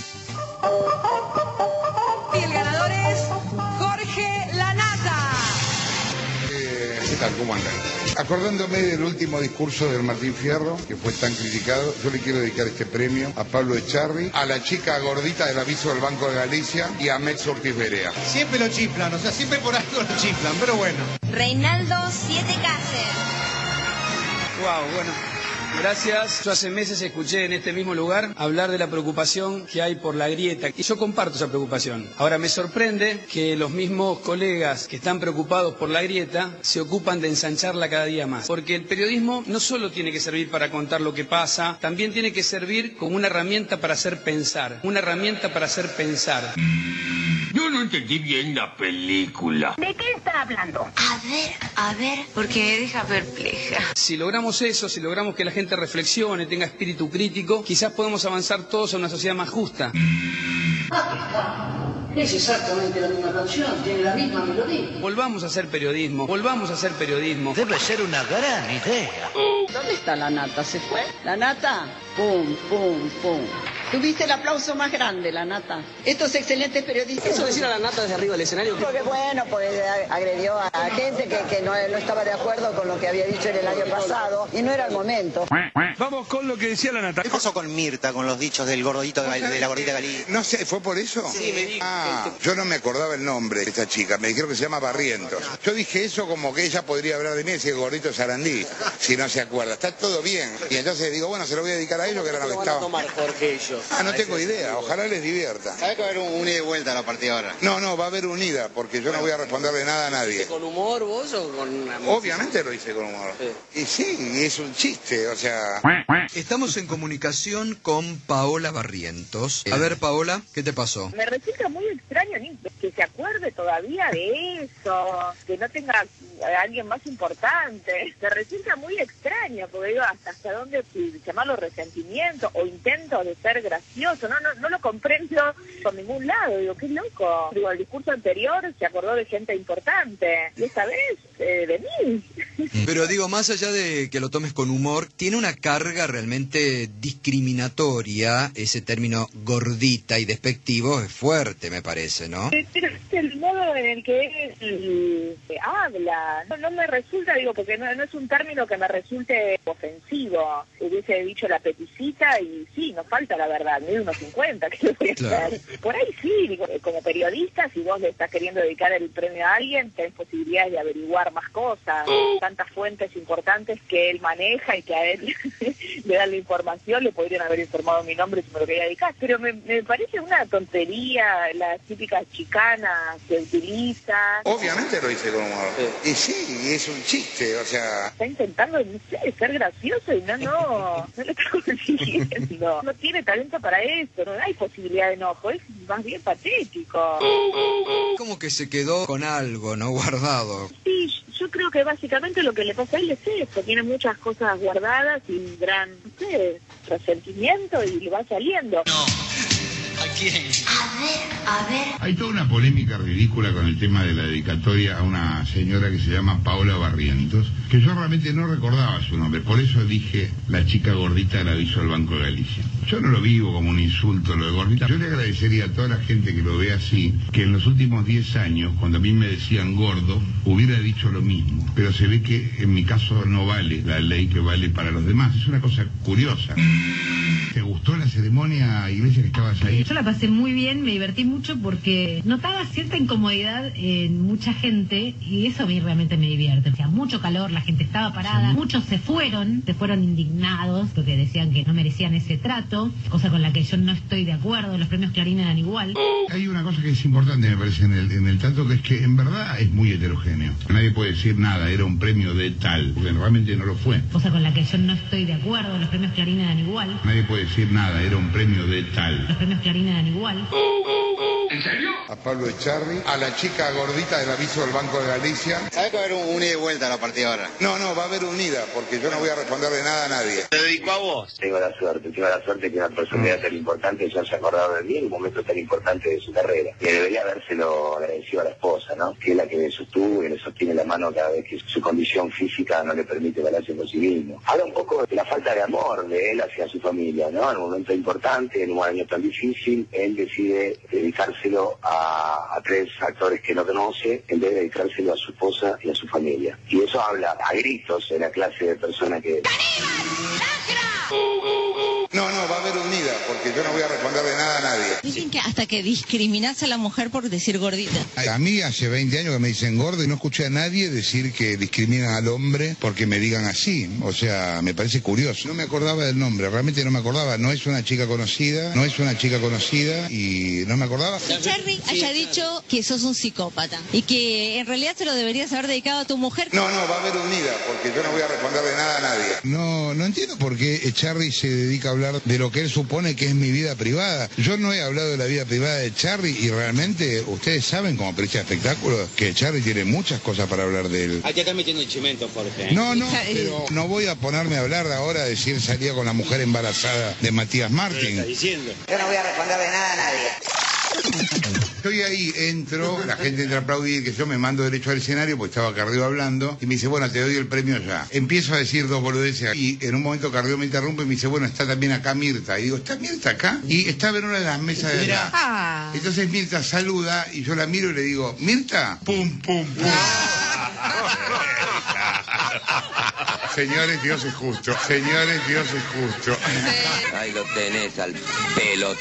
Y el ganador es Jorge Lanata. Eh, ¿Qué tal? ¿Cómo andan? Acordándome del último discurso del Martín Fierro, que fue tan criticado, yo le quiero dedicar este premio a Pablo Echarri, a la chica gordita del aviso del Banco de Galicia y a Mex Ortiz Berea. Siempre lo chiflan, o sea, siempre por algo lo chiflan, pero bueno. Reinaldo Siete Cáceres. Wow, bueno. Gracias. Yo hace meses escuché en este mismo lugar hablar de la preocupación que hay por la grieta y yo comparto esa preocupación. Ahora me sorprende que los mismos colegas que están preocupados por la grieta se ocupan de ensancharla cada día más. Porque el periodismo no solo tiene que servir para contar lo que pasa, también tiene que servir como una herramienta para hacer pensar. Una herramienta para hacer pensar. Yo no entendí bien la película. ¿De qué está hablando? A ver, a ver, porque me deja perpleja. Si logramos eso, si logramos que la gente reflexione, tenga espíritu crítico, quizás podemos avanzar todos a una sociedad más justa. Es exactamente la misma canción, tiene la misma melodía. Volvamos a hacer periodismo, volvamos a hacer periodismo. Debe ser una gran idea. ¿Dónde está la nata? ¿Se fue? ¿La nata? Pum, pum, pum. Tuviste el aplauso más grande, la nata. Estos excelentes periodistas. ¿Eso decir a la nata desde arriba del escenario? Porque bueno, pues agredió a gente que, que no, no estaba de acuerdo con lo que había dicho en el año pasado y no era el momento. Vamos con lo que decía la nata. ¿Qué pasó con Mirta, con los dichos del gordito de, de la gordita Galí? No sé, ¿fue por eso? Sí, me dijo. Ah, yo no me acordaba el nombre de esta chica, me dijeron que se llama Barrientos. Yo dije eso como que ella podría hablar de mí y decir gordito Sarandí, si no se acuerda. Está todo bien. Y entonces digo, bueno, se lo voy a dedicar a ellos, que era lo que estaba. tomar, Jorge, ellos? Ah, no tengo idea, ojalá les divierta. ¿Sabes que va a haber un, un ida y vuelta a la partida ahora? No, no, va a haber unida, porque yo no voy a responderle nada a nadie. ¿Con humor vos o con una música? Obviamente lo hice con humor. Sí. Y sí, es un chiste, o sea... Estamos en comunicación con Paola Barrientos. A ver, Paola, ¿qué te pasó? Me resulta muy extraño ni que se acuerde todavía de eso, que no tenga a alguien más importante. Me resulta muy extraño, porque digo, hasta, hasta dónde llamarlo resentimiento o intento de ser gracioso. No, no, no lo comprendo por ningún lado. Digo, qué loco. Digo, el discurso anterior se acordó de gente importante y esta vez eh, de mí. Pero digo, más allá de que lo tomes con humor, tiene una carga realmente discriminatoria. Ese término gordita y despectivo es fuerte, me parece, ¿no? Pero es el modo en el que él eh, habla. No, no me resulta, digo, porque no, no es un término que me resulte ofensivo. Hubiese dicho la peticita y sí, nos falta la verdad, mide unos cincuenta, ¿qué le voy a Claro. hacer? Por ahí sí, digo, como periodista, si vos le estás queriendo dedicar el premio a alguien, tenés posibilidades de averiguar más cosas, tantas fuentes importantes que él maneja y que a él le dan la información, le podrían haber informado mi nombre si me lo quería dedicar, pero me, me parece una tontería, las típicas chicanas que utiliza. Obviamente lo hice con humor. Y sí, es un chiste, o sea... Está intentando, no sé, ser gracioso y no, no, no lo está consiguiendo. No tiene talento para eso, no hay posibilidad de enojo, es más bien patético. Como que se quedó con algo, ¿no? Guardado. Sí, yo creo que básicamente lo que le pasa a él es eso, tiene muchas cosas guardadas y un gran, no sé, resentimiento y le va saliendo. ¿A quién? A ver, a ver. Hay toda una polémica ridícula con el tema de la dedicatoria a una señora que se llama Paola Barrientos, que yo realmente no recordaba su nombre, por eso dije la chica gordita del aviso del Banco de Galicia. Yo no lo vivo como un insulto lo de gordita. Yo le agradecería a toda la gente que lo ve así, que en los últimos diez años, cuando a mí me decían gordo, hubiera dicho lo mismo. Pero se ve que en mi caso no vale la ley que vale para los demás. Es una cosa curiosa. ¿Te gustó la ceremonia, Iglesia, que estabas ahí? Yo la pasé muy bien, me divertí mucho porque notaba cierta incomodidad en mucha gente y eso a mí realmente me divierte. O sea, mucho calor, la gente estaba parada, sí. Muchos se fueron, se fueron indignados porque decían que no merecían ese trato, cosa con la que yo no estoy de acuerdo, los premios Clarín eran igual. Hay una cosa que es importante, me parece, en el, en el trato, que es que en verdad es muy heterogéneo. Nadie puede decir nada, era un premio de tal, porque realmente no lo fue. Cosa con la que yo no estoy de acuerdo, los premios Clarín eran igual. Nadie puede decir nada, era un premio de tal. Los premios Clarín eran igual. ¿En serio? A Pablo Echarri, a la chica gordita del aviso del Banco de Galicia. ¿Sabes que va a haber un, un ida y vuelta a la partida ahora? No, no, va a haber unida, porque yo no voy a responderle nada a nadie. ¿Te dedico a vos? Tengo la suerte, tengo la suerte que una personalidad tan importante ya se ha acordado de mí en un momento tan importante de su carrera. Y debería habérselo agradecido a la esposa, ¿no? Que es la que le sostuvo y le sostiene la mano cada vez que su condición física no le permite valerse por sí mismo. Habla un poco de la falta de amor de él hacia su familia, ¿no? En un momento importante, en un año tan difícil, él decide dedicárselo a, a tres actores que no conoce, en vez de dedicárselo a su esposa y a su familia. Y eso habla a gritos de la clase de persona que... No, no, va a haber unida, porque yo no voy a responderle nada a nadie. Dicen que hasta que discriminás a la mujer por decir gordita. A mí hace veinte años que me dicen gordo y no escuché a nadie decir que discriminan al hombre porque me digan así. O sea, me parece curioso. No me acordaba del nombre, realmente no me acordaba. No es una chica conocida, no es una chica conocida y no me acordaba. Que Charly haya dicho que sos un psicópata y que en realidad se lo deberías haber dedicado a tu mujer. No, no, va a haber unida porque yo no voy a responderle nada a nadie. No, no entiendo por qué Charly se dedica a hablar de lo que él supone que es mi vida privada. Yo no he hablado de la vida privada de Charly y realmente ustedes saben como periodista de espectáculos que Charly tiene muchas cosas para hablar de él. Aquí está metiendo el chimento, Jorge. ¿eh? No, no, pero no voy a ponerme a hablar ahora de si él salía con la mujer embarazada de Matías Martín. ¿Qué está diciendo? Yo no voy a responderle nada a nadie. Estoy ahí, entro, la gente entra a aplaudir, que yo me mando derecho al escenario porque estaba Carrió hablando y me dice, bueno, te doy el premio ya. Empiezo a decir dos boludeces y en un momento Carrió me interrumpe y me dice, bueno, está también acá Mirta. Y digo, ¿está Mirta acá? Y estaba en una de las mesas de allá. Ah. Entonces Mirta saluda y yo la miro y le digo, ¿Mirta? Pum, pum, pum. Señores, Dios es justo. Señores, Dios es justo. Ahí lo tenés al pelotito.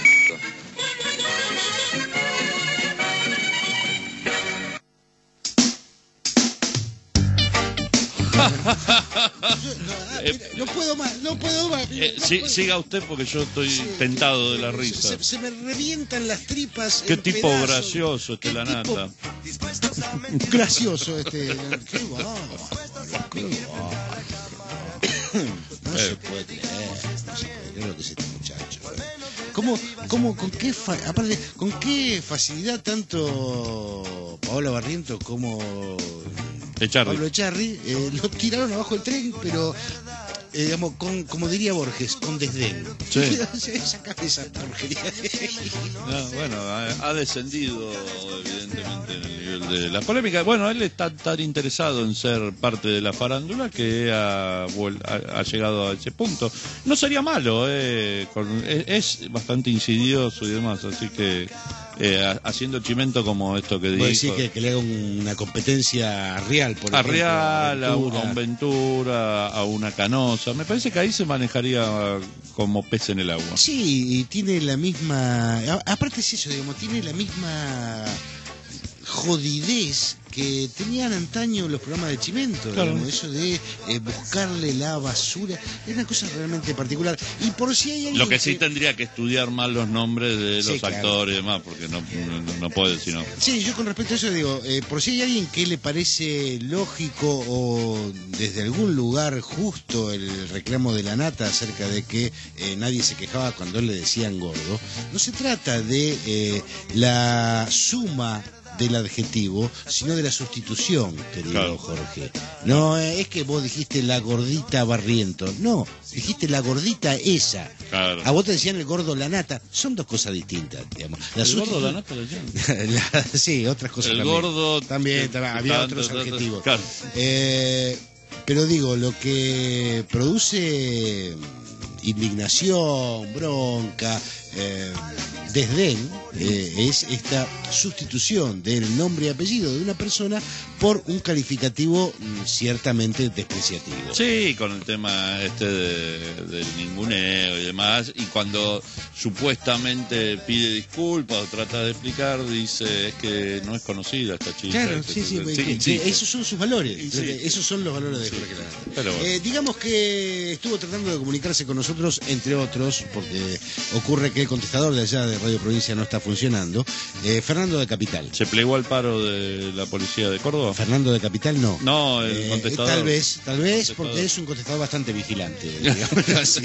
No puedo más, no puedo más. Eh, no sí, puedo. siga usted porque yo estoy sí, tentado de la risa. Se, se me revientan las tripas. Qué en tipo pedazos. gracioso este ¿Qué la tipo nata. Gracioso este. Qué bárbaro, qué bárbaro. No Eh. se puede creer, no se puede creer lo que es este muchacho. ¿Cómo, cómo, con qué, fa- aparte, con qué facilidad tanto Paola Barrientos como Echarri. Pablo Echarri eh, lo tiraron abajo del tren, pero eh, digamos, con, como diría Borges, con desdén. Sí. Esa cabeza porquería. No, bueno, ha, ha descendido evidentemente en el nivel de la polémica. Bueno, él está tan interesado en ser parte de la farándula que ha, vuel- ha, ha llegado a ese punto. No sería malo, eh, con- es, es bastante insidioso y demás, así que eh, ha- haciendo chimento como esto que Voy a dijo. decir que, que le haga un- una competencia a Real, por A ejemplo. Real, a, un- a Ventura. un Ventura, a una Canosa. Me parece que ahí se manejaría como pez en el agua. Sí, y tiene la misma... a- Aparte es eso, digamos, tiene la misma jodidez que tenían antaño los programas de Chimento, Claro. digamos, eso de eh, buscarle la basura, es una cosa realmente particular. Y por si hay alguien Lo que sí tendría que estudiar más los nombres de Sí, los claro. actores y demás, porque no, no, no puede, sino... Sí, yo con respecto a eso digo, eh, por si hay alguien que le parece lógico o desde algún lugar justo el reclamo de la nata acerca de que eh, nadie se quejaba cuando le decían gordo, no se trata de eh, la suma del adjetivo, sino de la sustitución, querido Claro. Jorge. No eh, es que vos dijiste la gordita Barriento, no, dijiste la gordita esa. Claro. A vos te decían el gordo la nata, son dos cosas distintas, digamos. La ¿El gordo sustitu- la nata lo decían? La- sí, otras cosas El también. gordo... También, también, había tanto, otros tanto, adjetivos. Claro. Eh, pero digo, lo que produce indignación, bronca, eh, desdén, eh, es esta sustitución del nombre y apellido de una persona por un calificativo mm, ciertamente despreciativo. Sí, con el tema este de, del ninguneo y demás, y cuando supuestamente pide disculpas o trata de explicar, dice, es que no es conocida esta chica. Claro, Este, sí, sí, este, que- sí, que sí. esos son sus valores, Sí. esos son los valores de Sí. Jorge Lanata. Pero bueno. Eh, digamos que estuvo tratando de comunicarse con nosotros, entre otros, porque ocurre que el contestador de allá de Radio Provincia no está funcionando, eh, Fernando de Capital. ¿Se plegó al paro de la policía de Córdoba? Fernando de Capital no. No, el Eh, contestador. Tal vez, tal vez, Contestador. porque es un contestador bastante vigilante, digámoslo así.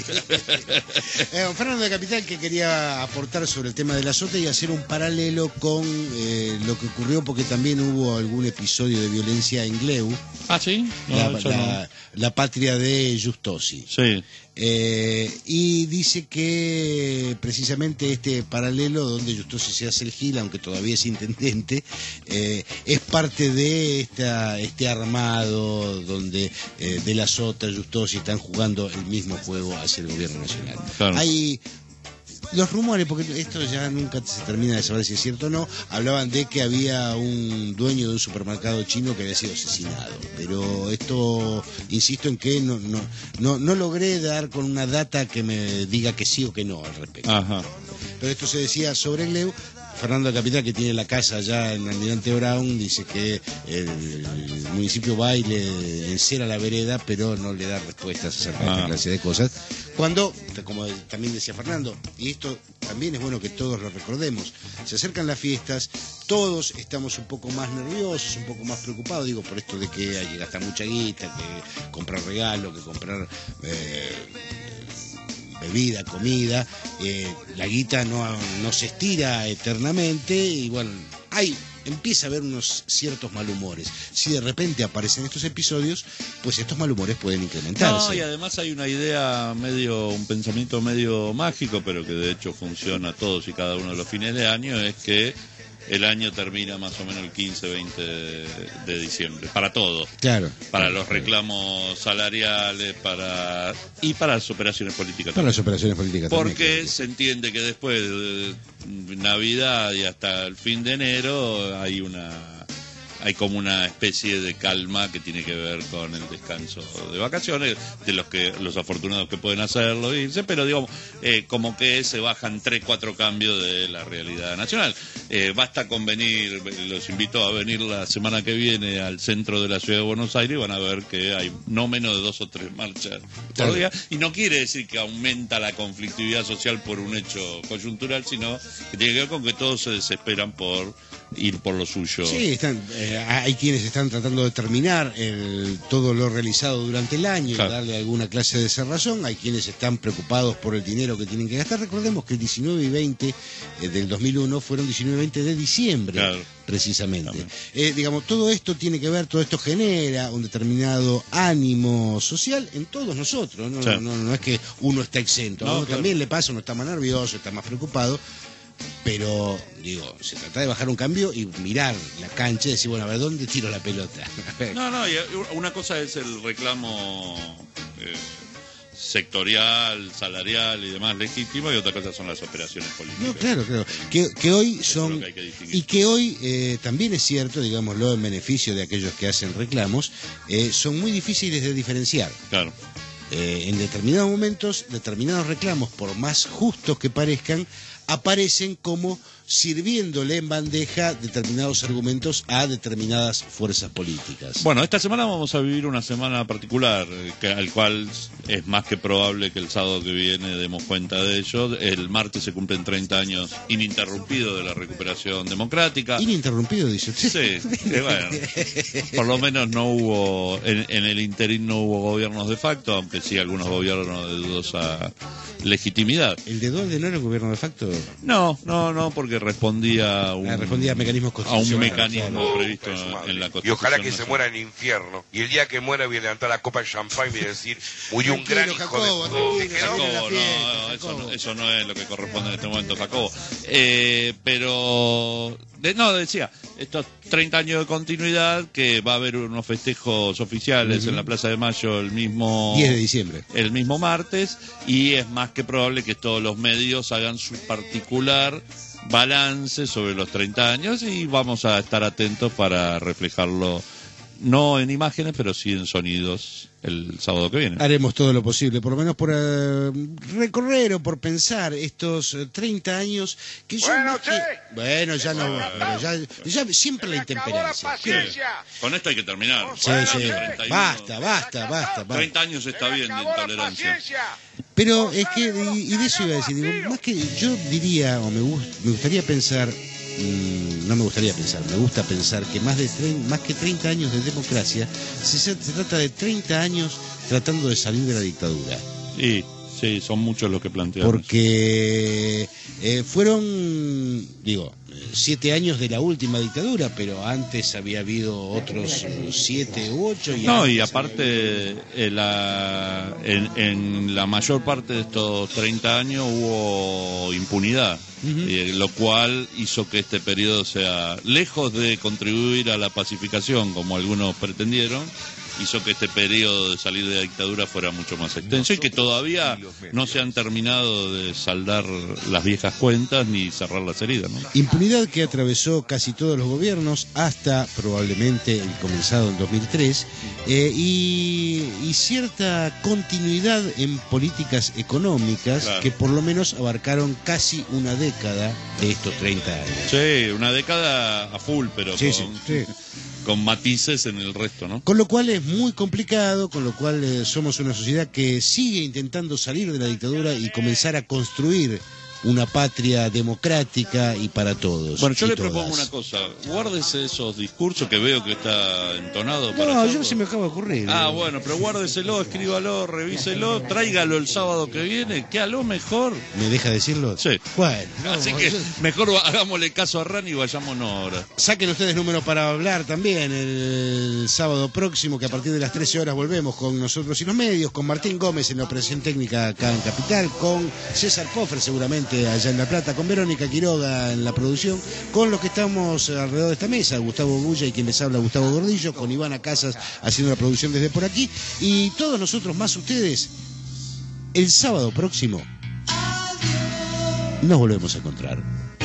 Eh, Fernando de Capital, que quería aportar sobre el tema del azote y hacer un paralelo con eh, lo que ocurrió, porque también hubo algún episodio de violencia en Gleu, Ah, sí. No, la, eso la- la patria de Giustosi. no. Sí. Eh, y dice que precisamente este paralelo donde Giustosi se hace el gil, aunque todavía es intendente, eh, es parte de esta, este armado donde eh, De la Sota, Giustosi están jugando el mismo juego hacia el gobierno nacional. Claro. Hay los rumores, porque esto ya nunca se termina de saber si es cierto o no, hablaban de que había un dueño de un supermercado chino que había sido asesinado. Pero esto, insisto en que no, no, no, no logré dar con una data que me diga que sí o que no al respecto. Ajá. Pero esto se decía sobre el Leu. Fernando Capital, que tiene la casa allá en Almirante Brown, dice que el, el municipio va y le encera la vereda, pero no le da respuestas acerca de esta clase de cosas. Cuando, como también decía Fernando, y esto también es bueno que todos lo recordemos, se acercan las fiestas, todos estamos un poco más nerviosos, un poco más preocupados, digo, por esto de que hay que gastar mucha guita, que comprar regalos, que comprar... Eh, bebida, comida, eh, la guita no, no se estira eternamente y bueno, hay, empieza a haber unos ciertos malhumores. Si de repente aparecen estos episodios, pues estos malhumores pueden incrementarse. No, y además hay una idea medio, un pensamiento medio mágico, pero que de hecho funciona todos y cada uno de los fines de año, es que el año termina más o menos el quince, veinte de diciembre, para todo. Claro. Para los reclamos salariales, para y para las operaciones políticas. Para las operaciones políticas Porque también. Porque se entiende que después de Navidad y hasta el fin de enero hay una... hay como una especie de calma que tiene que ver con el descanso de vacaciones, de los que los afortunados que pueden hacerlo, irse, pero digamos, eh, como que se bajan tres, cuatro cambios de la realidad nacional. Eh, basta con venir, los invito a venir la semana que viene al centro de la ciudad de Buenos Aires y van a ver que hay no menos de dos o tres marchas por día, y no quiere decir que aumenta la conflictividad social por un hecho coyuntural, sino que tiene que ver con que todos se desesperan por ir por lo suyo. Sí, están, eh, hay quienes están tratando de terminar el, todo lo realizado durante el año, claro, y darle alguna clase de cerrazón. Hay quienes están preocupados por el dinero que tienen que gastar. Recordemos que el diecinueve y veinte eh, del dos mil uno fueron diecinueve y veinte de diciembre, claro, precisamente. Eh, digamos, todo esto tiene que ver, todo esto genera un determinado ánimo social en todos nosotros. No, sí, no, no, no es que uno está exento, no, a uno claro, también le pasa, uno está más nervioso, está más preocupado. Pero, digo, se trata de bajar un cambio y mirar la cancha y decir, bueno, a ver, ¿dónde tiro la pelota? No, no, y una cosa es el reclamo eh, sectorial, salarial y demás legítimo, y otra cosa son las operaciones políticas. No, claro, claro. Que, que hoy son... Que que y que hoy eh, también es cierto, digámoslo, en beneficio de aquellos que hacen reclamos, eh, son muy difíciles de diferenciar. Claro. Eh, en determinados momentos, determinados reclamos, por más justos que parezcan, aparecen como sirviéndole en bandeja determinados argumentos a determinadas fuerzas políticas. Bueno, esta semana vamos a vivir una semana particular, que, al cual es más que probable que el sábado que viene demos cuenta de ello. El martes se cumplen treinta años ininterrumpidos de la recuperación democrática. ¿Ininterrumpido, dice usted? Sí, eh, bueno, por lo menos no hubo, en, en el interín no hubo gobiernos de facto, aunque sí algunos gobiernos de dudosa legitimidad. ¿El de dónde no era el gobierno de facto? No, no, no, porque respondía a un, ah, respondía a mecanismos a un mecanismo previsto en la Constitución. Y ojalá que nacional. Se muera en el infierno. Y el día que muera voy a levantar la copa de champán y voy a decir, murió un gran hijo Jacobo, de... Jacobo, no, no, eso, no, eso no es lo que corresponde en este momento, Jacobo. Eh, pero, de, no, decía, estos treinta años de continuidad, que va a haber unos festejos oficiales uh-huh. en la Plaza de Mayo el mismo... diez de diciembre. El mismo martes, y es más que probable que todos los medios hagan su particular balance sobre los treinta años, y vamos a estar atentos para reflejarlo, no en imágenes, pero sí en sonidos el sábado que viene. Haremos todo lo posible, por lo menos por uh, recorrer o por pensar estos uh, treinta años que yo... Bueno, que, bueno, ya no, bueno, ya, ya siempre la intemperencia. La Con esto hay que terminar. Sí, bueno, sí. Basta, basta, basta, basta. treinta años está bien de intolerancia. Pero es que, y, y de eso iba a decir, digo, más que yo diría, o me, gust, me gustaría pensar, mmm, no me gustaría pensar, me gusta pensar que más de tre- más que treinta años de democracia, se, se trata de treinta años tratando de salir de la dictadura. Sí, sí, son muchos los que plantean. Porque eh, fueron, digo, siete años de la última dictadura, pero antes había habido otros siete u ocho. Y no, y aparte, eh, la, en, en la mayor parte de estos treinta años hubo impunidad, uh-huh. eh, lo cual hizo que este periodo sea, lejos de contribuir a la pacificación, como algunos pretendieron, hizo que este periodo de salir de la dictadura fuera mucho más extenso y que todavía no se han terminado de saldar las viejas cuentas ni cerrar las heridas, ¿no? Impunidad que atravesó casi todos los gobiernos hasta probablemente el comenzado en dos mil tres eh, y, y cierta continuidad en políticas económicas claro. que por lo menos abarcaron casi una década de estos treinta años. Sí, una década a full, pero sí, con, sí, sí. con matices en el resto, ¿no? Con lo cual es muy complicado, con lo cual eh, somos una sociedad que sigue intentando salir de la dictadura y comenzar a construir una patria democrática y para todos. Bueno, yo le todas. propongo una cosa, guárdese esos discursos que veo que está entonado. No, para yo hacerlo. se me acaba de ocurrir. Ah, eh. bueno, pero guárdeselo, escríbalo, revíselo, tráigalo el sábado que viene, que a lo mejor... ¿Me deja decirlo? Sí. Bueno. No, Así que mejor hagámosle caso a Rani y vayámonos ahora. Saquen ustedes números para hablar también el sábado próximo, que a partir de las trece horas volvemos con nosotros y los medios, con Martín Gómez en la operación técnica acá en Capital, con César Poffer seguramente allá en La Plata, con Verónica Quiroga en la producción, con los que estamos alrededor de esta mesa, Gustavo Bulla y quien les habla, Gustavo Gordillo, con Ivana Casas haciendo la producción desde por aquí, y todos nosotros más ustedes, el sábado próximo nos volvemos a encontrar.